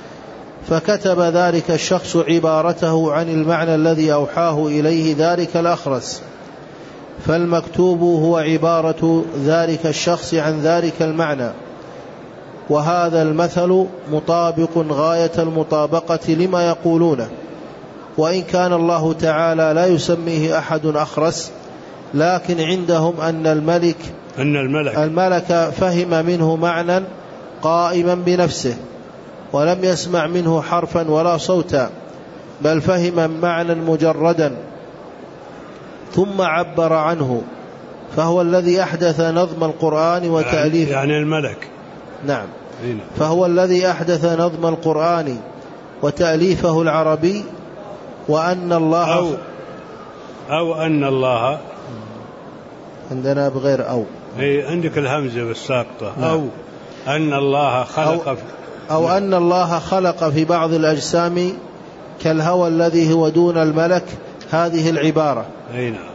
فكتب ذلك الشخص عبارته عن المعنى الذي أوحاه إليه ذلك الأخرس، فالمكتوب هو عبارة ذلك الشخص عن ذلك المعنى. وهذا المثل مطابق غاية المطابقة لما يقولونه، وإن كان الله تعالى لا يسميه أحد أخرس، لكن عندهم أن الملك أن الملك, الملك فهم منه معنى قائما بنفسه، ولم يسمع منه حرفا ولا صوتا، بل فهم معنى مجردا ثم عبر عنه، فهو الذي أحدث نظم القرآن وتأليفه. يعني الملك. نعم. فهو الذي أحدث نظم القرآن وتأليفه العربي. وأن الله أو, أو أن الله عندنا بغير أو أي عندك الهمزة بالساقطة. نعم. أو أن الله خلق أو, أو أن الله خلق في بعض الأجسام كالهوى الذي هو دون الملك، هذه العبارة. أي نعم.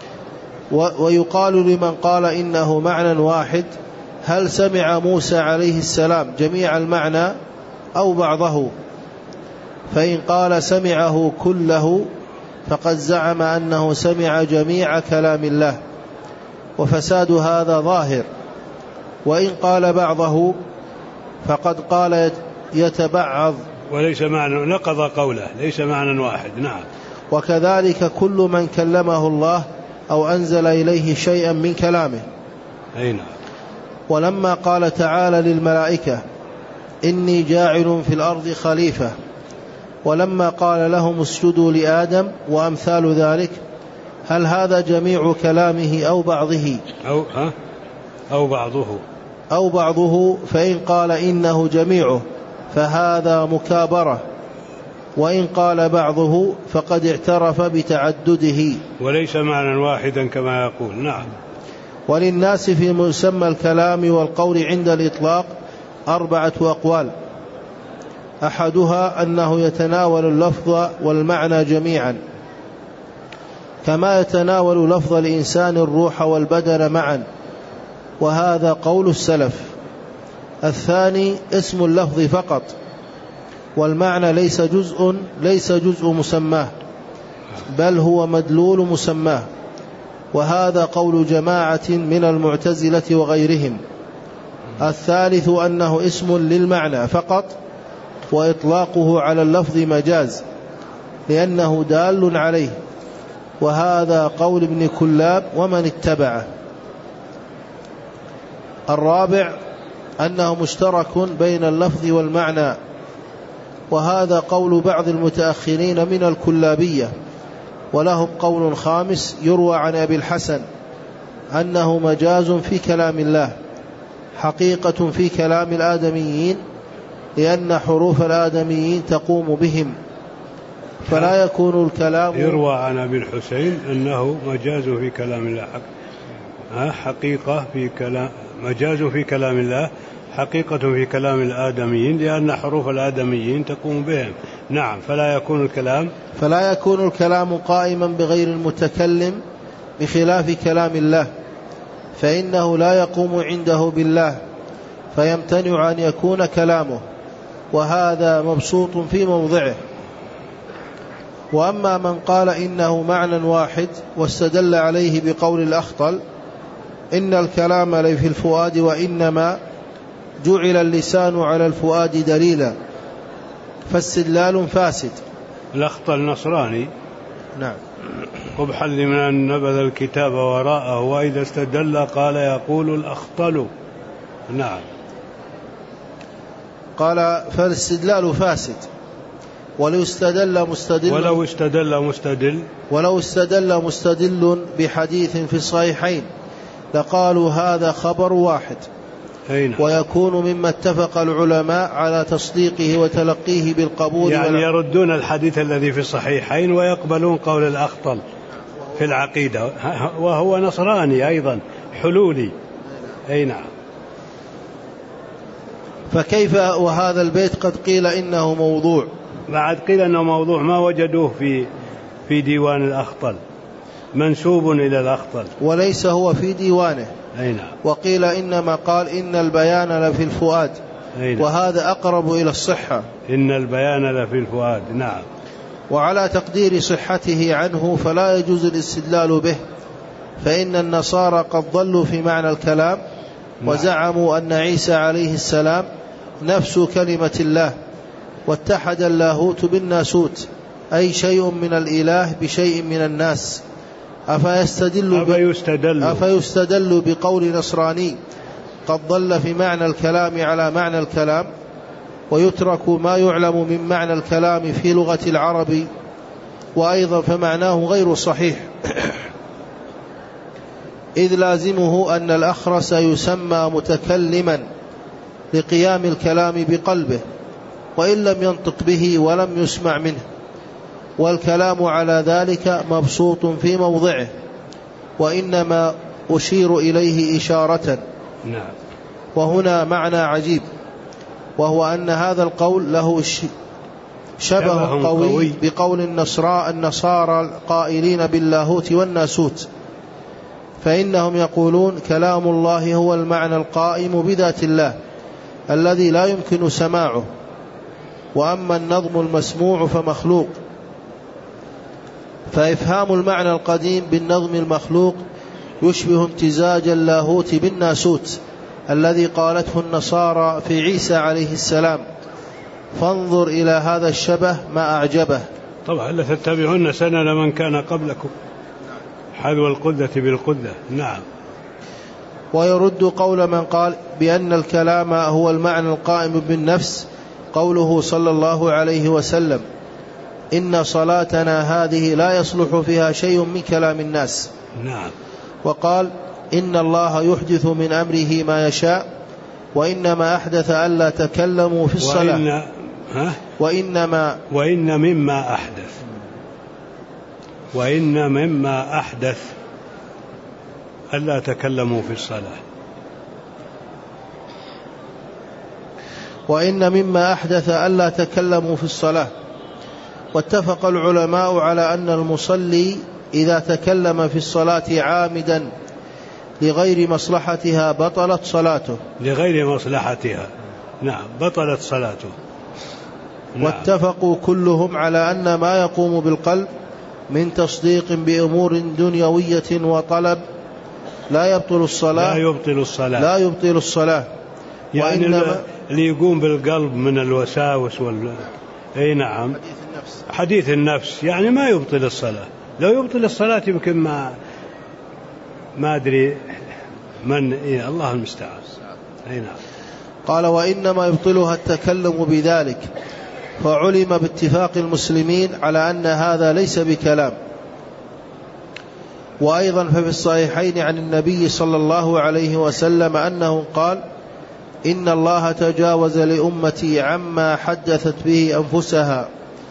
ويقال لمن قال إنه معنى واحد: هل سمع موسى عليه السلام جميع المعنى أو بعضه؟ فإن قال سمعه كله فقد زعم أنه سمع جميع كلام الله، وفساد هذا ظاهر. وإن قال بعضه فقد قال يتبعض، وليس معنى، نقض قوله، ليس معنى واحد. نعم. وكذلك كل من كلمه الله أو أنزل إليه شيئا من كلامه. أي نعم. ولما قال تعالى للملائكة إني جاعل في الأرض خليفة، ولما قال لهم اسجدوا لآدم وأمثال ذلك، هل هذا جميع كلامه أو بعضه؟ أو, ها؟ أو بعضه أو بعضه. فإن قال إنه جميعه فهذا مكابرة، وإن قال بعضه فقد اعترف بتعدده، وليس معنى واحدا كما يقول. نعم. وللناس في مسمى الكلام والقول عند الإطلاق أربعة أقوال: أحدها أنه يتناول اللفظ والمعنى جميعا، كما يتناول لفظ الإنسان الروح والبدن معا، وهذا قول السلف. الثاني اسم اللفظ فقط، والمعنى ليس جزء ليس جزء مسماه، بل هو مدلول مسماه، وهذا قول جماعة من المعتزلة وغيرهم. الثالث أنه اسم للمعنى فقط، وإطلاقه على اللفظ مجاز لأنه دال عليه، وهذا قول ابن كلاب ومن اتبعه. الرابع أنه مشترك بين اللفظ والمعنى، وهذا قول بعض المتأخرين من الكلابية. ولهم قول خامس يروى عن أبي الحسن أنه مجاز في كلام الله حقيقة في كلام الآدميين، لأن حروف الآدميين تقوم بهم، فلا يكون الكلام. يروى عن أبي الحسين أنه مجاز في كلام الله حقيقة في كلام مجاز في كلام الله حقيقة في كلام الآدميين، لأن حروف الآدميين تقوم بهم. نعم. فلا يكون الكلام فلا يكون الكلام قائما بغير المتكلم بخلاف كلام الله، فإنه لا يقوم عنده بالله، فيمتنع أن يكون كلامه، وهذا مبسوط في موضعه. وأما من قال إنه معنى واحد واستدل عليه بقول الأخطل إن الكلام لفي الفؤاد وإنما جعل اللسان على الفؤاد دليلا، فاستدلال فاسد. الأخطل نصراني. نعم. قبحا لمن نبذ الكتاب وراءه وإذا استدل قال يقول الأخطل. نعم. قال فالاستدلال فاسد. ولو استدل مستدل ولو استدل مستدل ولو استدل مستدل بحديث في الصحيحين لقالوا هذا خبر واحد. هينا. ويكون مما اتفق العلماء على تصديقه وتلقيه بالقبول، يعني يردون الحديث الذي في الصحيحين ويقبلون قول الأخطل في العقيدة، وهو نصراني أيضا حلولي. أي نعم. فكيف وهذا البيت قد قيل إنه موضوع؟ بعد قيل أنه موضوع، ما وجدوه في في ديوان الأخطل، منسوب إلى الأخطل وليس هو في ديوانه. أي نعم. وقيل إنما قال إن البيان لفي الفؤاد، نعم. وهذا أقرب إلى الصحة. إن البيان لفي الفؤاد. نعم. وعلى تقدير صحته عنه فلا يجوز الاستدلال به، فإن النصارى قد ضلوا في معنى الكلام وزعموا أن عيسى عليه السلام نفس كلمة الله، واتحد اللاهوت بالناسوت، أي شيء من الإله بشيء من الناس. أفيستدل, أفيستدل, أفيستدل بقول نصراني قد ضل في معنى الكلام على معنى الكلام، ويترك ما يعلم من معنى الكلام في لغة العرب، وأيضا فمعناه غير صحيح، إذ لازمه أن الأخرس يسمى متكلما لقيام الكلام بقلبه وإن لم ينطق به ولم يسمع منه، والكلام على ذلك مبسوط في موضعه، وإنما أشير إليه إشارة. نعم. وهنا معنى عجيب، وهو أن هذا القول له شبه قوي, قوي بقول النصارى القائلين باللاهوت والناسوت، فإنهم يقولون كلام الله هو المعنى القائم بذات الله الذي لا يمكن سماعه، وأما النظم المسموع فمخلوق. فإفهام المعنى القديم بالنظم المخلوق يشبه امتزاج اللاهوت بالناسوت الذي قالته النصارى في عيسى عليه السلام، فانظر إلى هذا الشبه ما أعجبه. طبعا لتتبعون سنن من كان قبلكم حذو القدة بالقدة. نعم. ويرد قول من قال بأن الكلام هو المعنى القائم بالنفس قوله صلى الله عليه وسلم إن صلاتنا هذه لا يصلح فيها شيء من كلام الناس. نعم. وقال إن الله يحدث من أمره ما يشاء، وإنما أحدث ألا تكلموا في الصلاة. وإن ها؟ وإنما وإن مما أحدث وإن مما أحدث ألا تكلموا في الصلاة. وإن مما أحدث ألا تكلموا في الصلاة. واتفق العلماء على أن المصلي إذا تكلم في الصلاة عامدا لغير مصلحتها بطلت صلاته. لغير مصلحتها. نعم. بطلت صلاته. نعم. واتفقوا كلهم على أن ما يقوم بالقلب من تصديق بأمور دنيوية وطلب لا يبطل الصلاة. لا يبطل الصلاة. لا يبطل الصلاة. يعني اللي يقوم بالقلب من الوساوس وال أي نعم حديث النفس. حديث النفس يعني ما يبطل الصلاة. لو يبطل الصلاة يمكن ما ما أدري من إيه الله المستعان. أي نعم. قال وإنما يبطلها التكلم بذلك، فعلم باتفاق المسلمين على أن هذا ليس بكلام. وأيضا ففي الصحيحين عن النبي صلى الله عليه وسلم أنه قال إن الله تجاوز لأمتي عما حدثت به أنفسها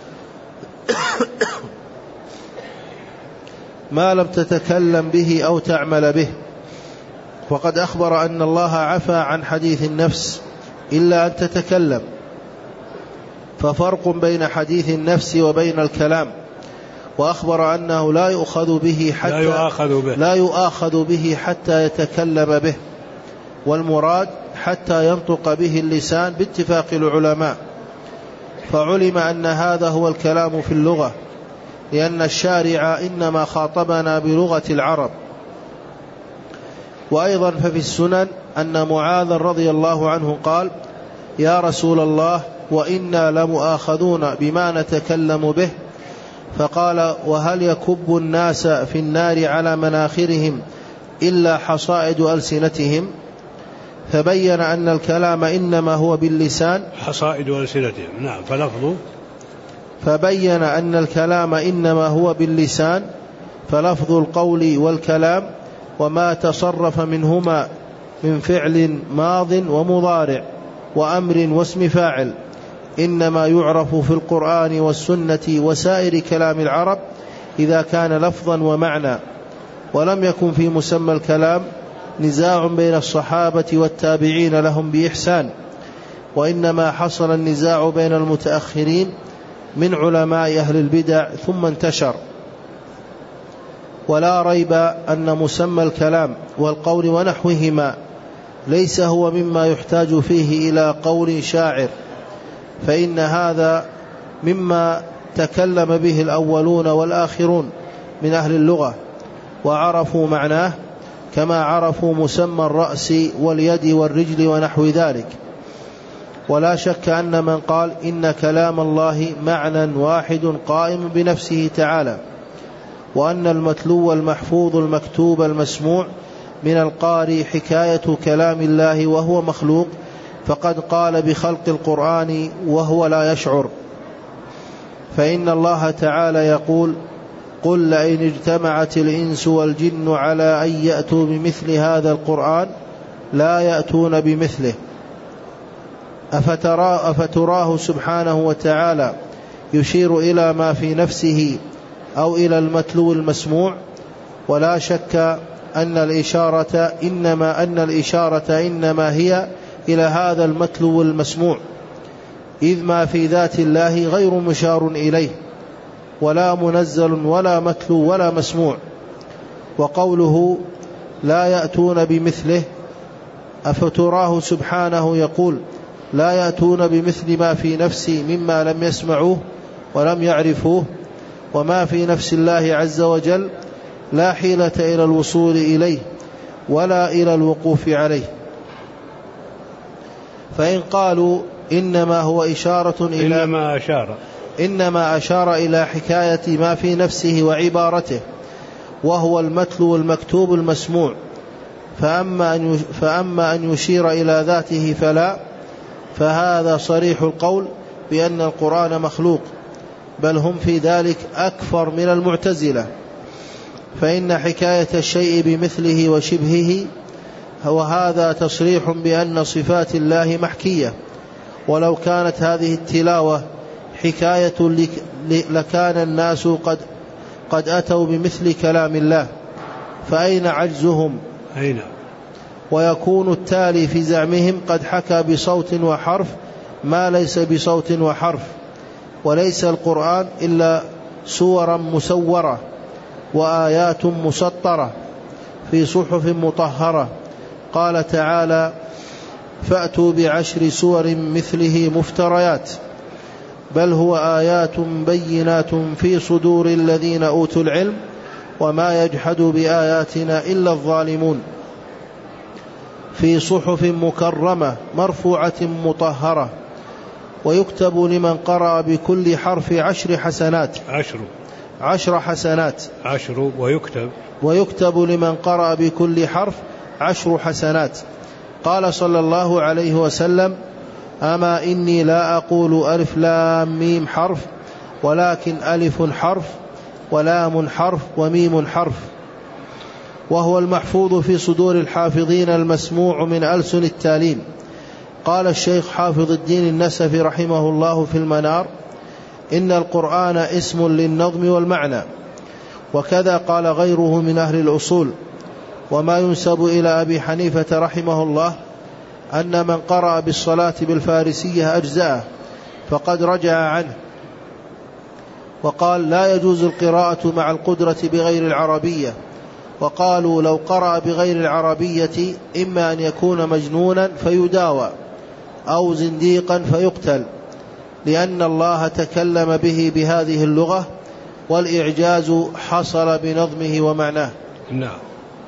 ما لم تتكلم به أو تعمل به. وقد أخبر أن الله عفى عن حديث النفس إلا أن تتكلم، ففرق بين حديث النفس وبين الكلام. وأخبر أنه لا يؤخذ به حتى لا يؤاخذ به, لا يؤاخذ به حتى يتكلم به، والمراد حتى ينطق به اللسان باتفاق العلماء. فعلم أن هذا هو الكلام في اللغة، لأن الشارع إنما خاطبنا بلغة العرب. وأيضا ففي السنن أن معاذ رضي الله عنه قال يا رسول الله وإنا لمؤاخذون بما نتكلم به، فقال وهل يكب الناس في النار على مناخرهم إلا حصائد ألسنتهم؟ فبين أن الكلام إنما هو باللسان. حصائد ألسنتهم، نعم. فلفظ فبين أن الكلام إنما هو باللسان، فلفظ القول والكلام وما تصرف منهما من فعل ماض ومضارع وأمر واسم فاعل إنما يعرف في القرآن والسنة وسائر كلام العرب إذا كان لفظا ومعنى. ولم يكن في مسمى الكلام نزاع بين الصحابة والتابعين لهم بإحسان، وإنما حصل النزاع بين المتأخرين من علماء أهل البدع ثم انتشر. ولا ريب أن مسمى الكلام والقول ونحوهما ليس هو مما يحتاج فيه إلى قول شاعر، فإن هذا مما تكلم به الأولون والآخرون من أهل اللغة وعرفوا معناه، كما عرفوا مسمى الرأس واليد والرجل ونحو ذلك. ولا شك أن من قال إن كلام الله معنى واحد قائم بنفسه تعالى، وأن المتلو المحفوظ المكتوب المسموع من القارئ حكاية كلام الله وهو مخلوق، فقد قال بخلق القرآن وهو لا يشعر. فإن الله تعالى يقول قل لئن اجتمعت الإنس والجن على أن يأتوا بمثل هذا القرآن لا يأتون بمثله. أفترى أفتراه سبحانه وتعالى يشير إلى ما في نفسه أو إلى المتلو المسموع؟ ولا شك أن الإشارة إنما أن الإشارة إنما هي إلى هذا المتلو المسموع، إذ ما في ذات الله غير مشار إليه ولا منزل ولا متلو ولا مسموع. وقوله لا يأتون بمثله، أفتراه سبحانه يقول لا يأتون بمثل ما في نفسي مما لم يسمعوه ولم يعرفوه، وما في نفس الله عز وجل لا حيلة إلى الوصول إليه ولا إلى الوقوف عليه. فإن قالوا إنما هو إشارة إلى إنما أشار إنما أشار إلى حكاية ما في نفسه وعبارته وهو المتلو المكتوب المسموع، فأما أن فأما أن يشير إلى ذاته فلا، فهذا صريح القول بأن القرآن مخلوق، بل هم في ذلك أكثر من المعتزلة. فإن حكاية الشيء بمثله وشبهه وهذا تصريح بأن صفات الله محكية، ولو كانت هذه التلاوة حكاية لكان الناس قد, قد أتوا بمثل كلام الله، فأين عجزهم؟ أين؟ ويكون التالي في زعمهم قد حكى بصوت وحرف ما ليس بصوت وحرف، وليس القرآن إلا سورا مسورة وآيات مسطرة في صحف مطهرة. قال تعالى فأتوا بعشر سور مثله مفتريات، بل هو آيات بينات في صدور الذين أوتوا العلم وما يجحد بآياتنا إلا الظالمون، في صحف مكرمة مرفوعة مطهرة. ويكتب لمن قرأ بكل حرف عشر حسنات عشر عشر حسنات عشر ويكتب ويكتب لمن قرأ بكل حرف عشر حسنات. قال صلى الله عليه وسلم: أما إني لا أقول ألف لام ميم حرف، ولكن ألف حرف ولام حرف وميم حرف، وهو المحفوظ في صدور الحافظين المسموع من ألسن التالين. قال الشيخ حافظ الدين النسفي رحمه الله في المنار: إن القرآن اسم للنظم والمعنى. وكذا قال غيره من أهل الأصول. وما ينسب إلى أبي حنيفة رحمه الله أن من قرأ بالصلاة بالفارسية أجزاءه فقد رجع عنه، وقال: لا يجوز القراءة مع القدرة بغير العربية. وقالوا: لو قرأ بغير العربية إما أن يكون مجنونا فيداوى أو زنديقا فيقتل، لأن الله تكلم به بهذه اللغة، والإعجاز حصل بنظمه ومعناه. نعم.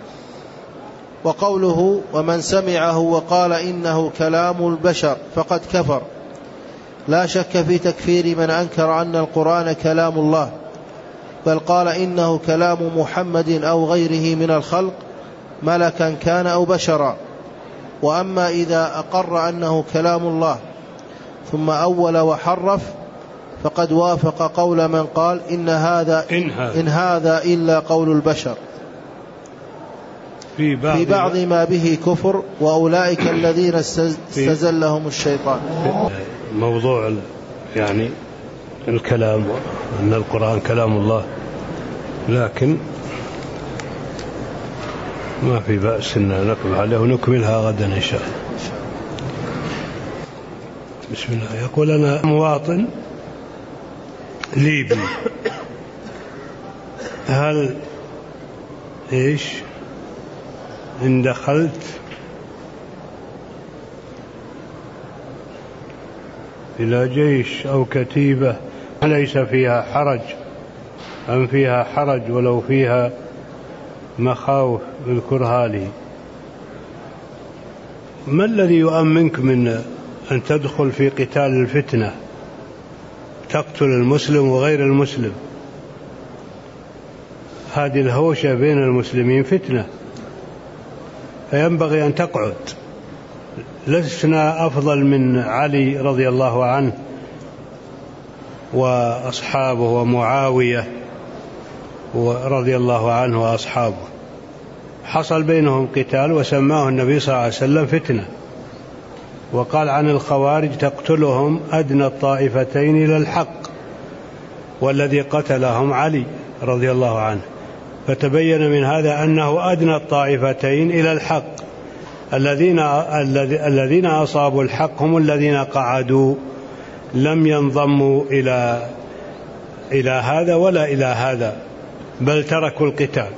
وقوله: ومن سمعه وقال إنه كلام البشر فقد كفر، لا شك في تكفير من أنكر أن القرآن كلام الله، بل قال إنه كلام محمد أو غيره من الخلق، ملكا كان أو بشرا. وأما إذا أقر أنه كلام الله ثم أول وحرف فقد وافق قول من قال إن هذا, إن هذا, إن هذا إلا قول البشر في بعض, في بعض ما به كفر، وأولئك الذين استزلهم الشيطان. موضوع يعني الكلام، أن القرآن كلام الله، لكن ما في بأس أن نكمل عليه ونكملها غدا إن شاء الله. بسم الله. يقول: أنا مواطن ليبي، هل إيش إن دخلت إلى جيش أو كتيبة ليس فيها حرج أم فيها حرج ولو فيها مخاوف اذكرها لي؟ ما الذي يؤمنك من أن تدخل في قتال الفتنة تقتل المسلم وغير المسلم؟ هذه الهوشة بين المسلمين فتنة، فينبغي أن تقعد. لسنا أفضل من علي رضي الله عنه وأصحابه ومعاوية رضي الله عنه وأصحابه، حصل بينهم قتال وسماه النبي صلى الله عليه وسلم فتنة، وقال عن الخوارج: تقتلهم أدنى الطائفتين إلى الحق، والذي قتلهم علي رضي الله عنه. فتبين من هذا أنه أدنى الطائفتين إلى الحق. الذين الذين أصابوا الحق هم الذين قعدوا، لم ينضموا إلى إلى هذا ولا إلى هذا، بل تركوا القتال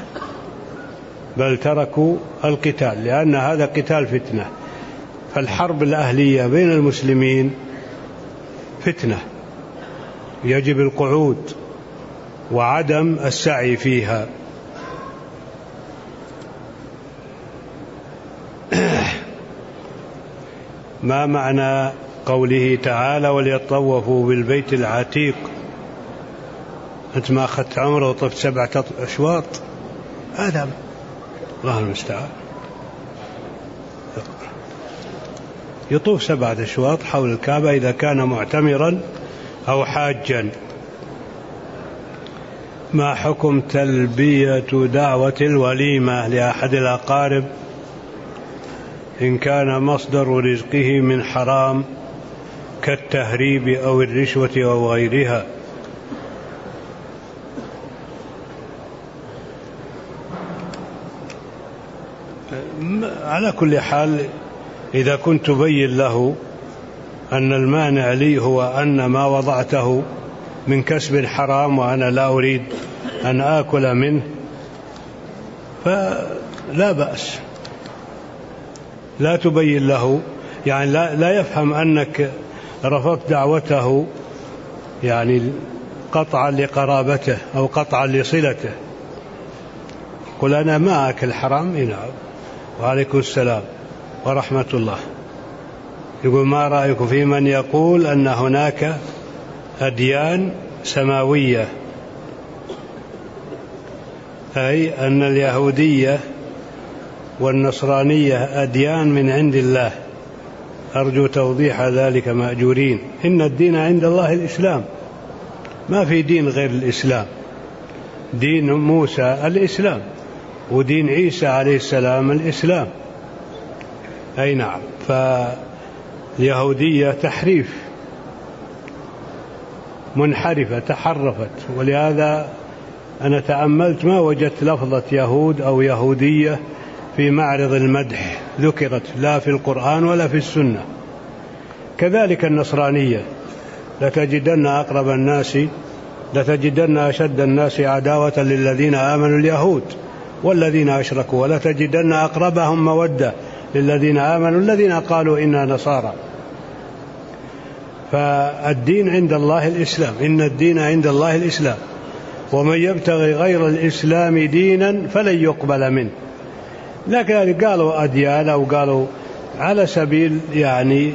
بل تركوا القتال لأن هذا قتال فتنة. فالحرب الأهلية بين المسلمين فتنة، يجب القعود وعدم السعي فيها. ما معنى قوله تعالى: وليطوفوا بالبيت العتيق؟ أنت ما أخذت عمره وطفت سبعة أشواط، هذا الله المستعان. يطوف سبعة أشواط حول الكعبة إذا كان معتمرا أو حاجا. ما حكم تلبية دعوة الوليمة لأحد الأقارب إن كان مصدر رزقه من حرام كالتهريب أو الرشوة أو غيرها؟ على كل حال، إذا كنت تبين له أن المانع لي هو أن ما وضعته من كسب حرام وأنا لا أريد أن آكل منه، فلا بأس. لا تبين له، يعني لا, لا يفهم أنك رفضت دعوته يعني قطعا لقرابته أو قطعا لصلته. قل أنا ما أكل حرام. نعم. وعليكم السلام ورحمة الله. يقول: ما رأيكم في من يقول أن هناك أديان سماوية، أي أن اليهودية والنصرانية أديان من عند الله، أرجو توضيح ذلك مأجورين. إن الدين عند الله الإسلام، ما في دين غير الإسلام. دين موسى الإسلام، ودين عيسى عليه السلام الإسلام. أي نعم. فاليهودية تحريف، منحرفة، تحرفت، ولهذا أنا تأملت ما وجدت لفظة يهود أو يهودية في معرض المدح ذكرت، لا في القرآن ولا في السنة. كذلك النصرانية، لتجدن أقرب الناس لتجدن أشد الناس عداوة للذين آمنوا اليهود والذين أشركوا، ولتجدن أقربهم مودة للذين آمنوا الذين قالوا إنا نصارى. فالدين عند الله الإسلام، إن الدين عند الله الإسلام، ومن يبتغي غير الإسلام دينا فلن يقبل منه. لكن قالوا أديان أو قالوا على سبيل يعني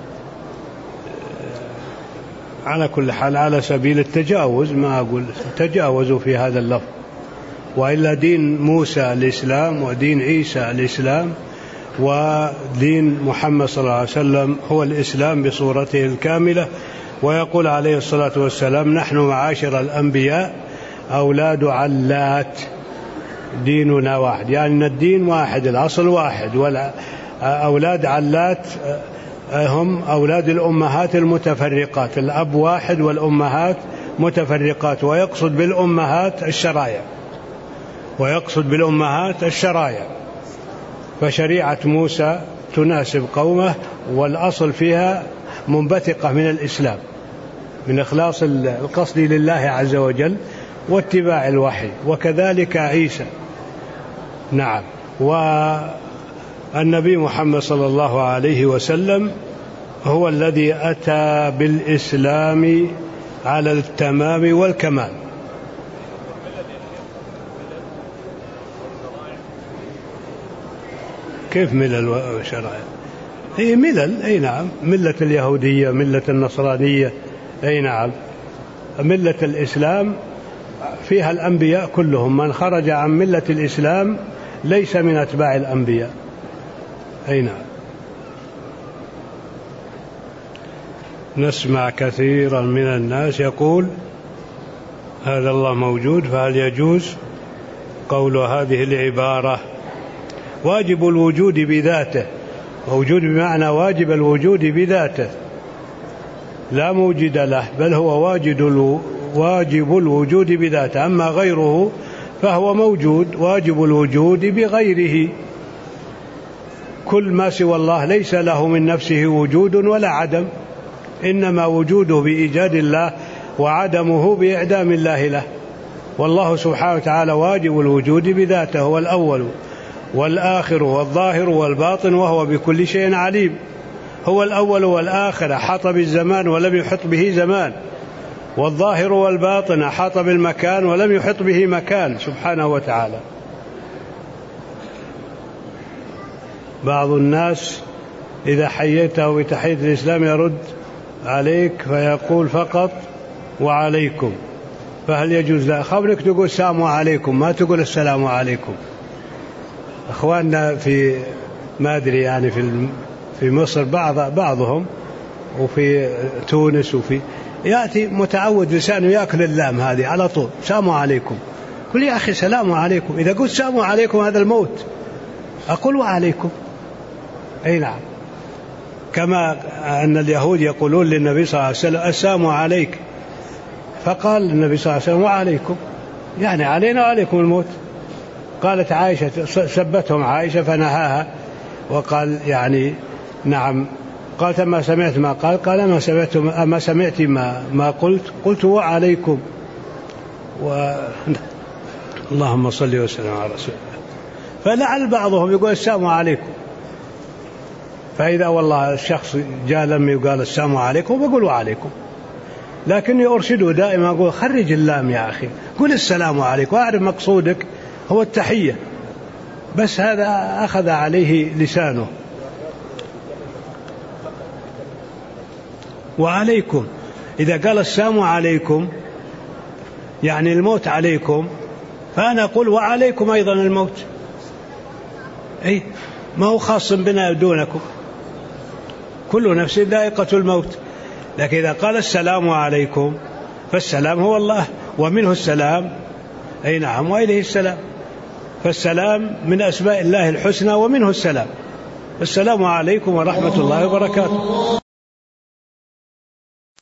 على كل حال على سبيل التجاوز، ما أقول تجاوزوا في هذا اللفظ، وإلا دين موسى الإسلام، ودين عيسى الإسلام، ودين محمد صلى الله عليه وسلم هو الإسلام بصورته الكاملة. ويقول عليه الصلاة والسلام: نحن معاشر الأنبياء أولاد علات، ديننا واحد، يعني الدين واحد، الأصل واحد. والأولاد علات هم أولاد الأمهات المتفرقات، الأب واحد والأمهات متفرقات، ويقصد بالأمهات الشرايع، ويقصد بالأمهات الشرايع. فشريعة موسى تناسب قومه، والأصل فيها منبثقة من الإسلام، من إخلاص القصد لله عز وجل واتباع الوحي. وكذلك عيسى. نعم. والنبي محمد صلى الله عليه وسلم هو الذي أتى بالإسلام على التمام والكمال. كيف ملل وشرائع؟ هي ملل. أي نعم. ملة اليهودية، ملة النصرانية، أي نعم. ملة الإسلام فيها الأنبياء كلهم، من خرج عن ملة الإسلام ليس من أتباع الأنبياء. أي نعم. نسمع كثيرا من الناس يقول: هذا الله موجود، فهل يجوز قول هذه العبارة؟ واجب الوجود بذاته، موجود بمعنى واجب الوجود بذاته، لا موجد له، بل هو واجد واجب الوجود بذاته. أما غيره فهو موجود واجب الوجود بغيره. كل ما سوى الله ليس له من نفسه وجود ولا عدم، إنما وجوده بإيجاد الله، وعدمه بإعدام الله له. والله سبحانه وتعالى واجب الوجود بذاته، هو الأول والآخر والظاهر والباطن، وهو بكل شيء عليم. هو الأول والآخر، أحاط بالزمان ولم يحط به زمان، والظاهر والباطن أحاط بالمكان ولم يحط به مكان سبحانه وتعالى. بعض الناس إذا حييته بتحية الإسلام يرد عليك فيقول فقط وعليكم، فهل يجوز؟ لا، خبرك تقول السلام عليكم، ما تقول السلام عليكم. أخواننا في ما أدري يعني في في مصر بعض بعضهم وفي تونس وفي يأتي متعود لسانه يأكل اللام هذه على طول، سلام عليكم. قل يا أخي سلام عليكم، إذا قلت سلام عليكم هذا الموت، أقول وعليكم. أي نعم. كما أن اليهود يقولون للنبي صلى الله عليه وسلم السلام عليك، فقال النبي صلى الله عليه وسلم وعليكم، يعني علينا وعليكم الموت. قالت عائشة، سبتهم عائشة فنهاها وقال يعني نعم. قالت ما سمعت ما قال، قال ما سمعت ما سمعت ما ما قلت قلت وعليكم. و... اللهم صل وسلم على رسول الله. فلعل بعضهم يقول السلام عليكم، فإذا والله الشخص جاء لم يقال السلام عليكم بقول وعليكم، لكني أرشده دائما أقول خرج اللام يا أخي، قل السلام عليكم، وأعرف مقصودك هو التحية، بس هذا أخذ عليه لسانه. وعليكم، إذا قال السلام عليكم يعني الموت عليكم، فأنا أقول وعليكم أيضا الموت. أي ما هو خاص بنا دونكم، كل نفس ذائقة الموت. لكن إذا قال السلام عليكم فالسلام هو الله ومنه السلام، أي نعم، وإليه السلام. فالسلام من أسماء الله الحسنى ومنه السلام. السلام عليكم ورحمة الله وبركاته.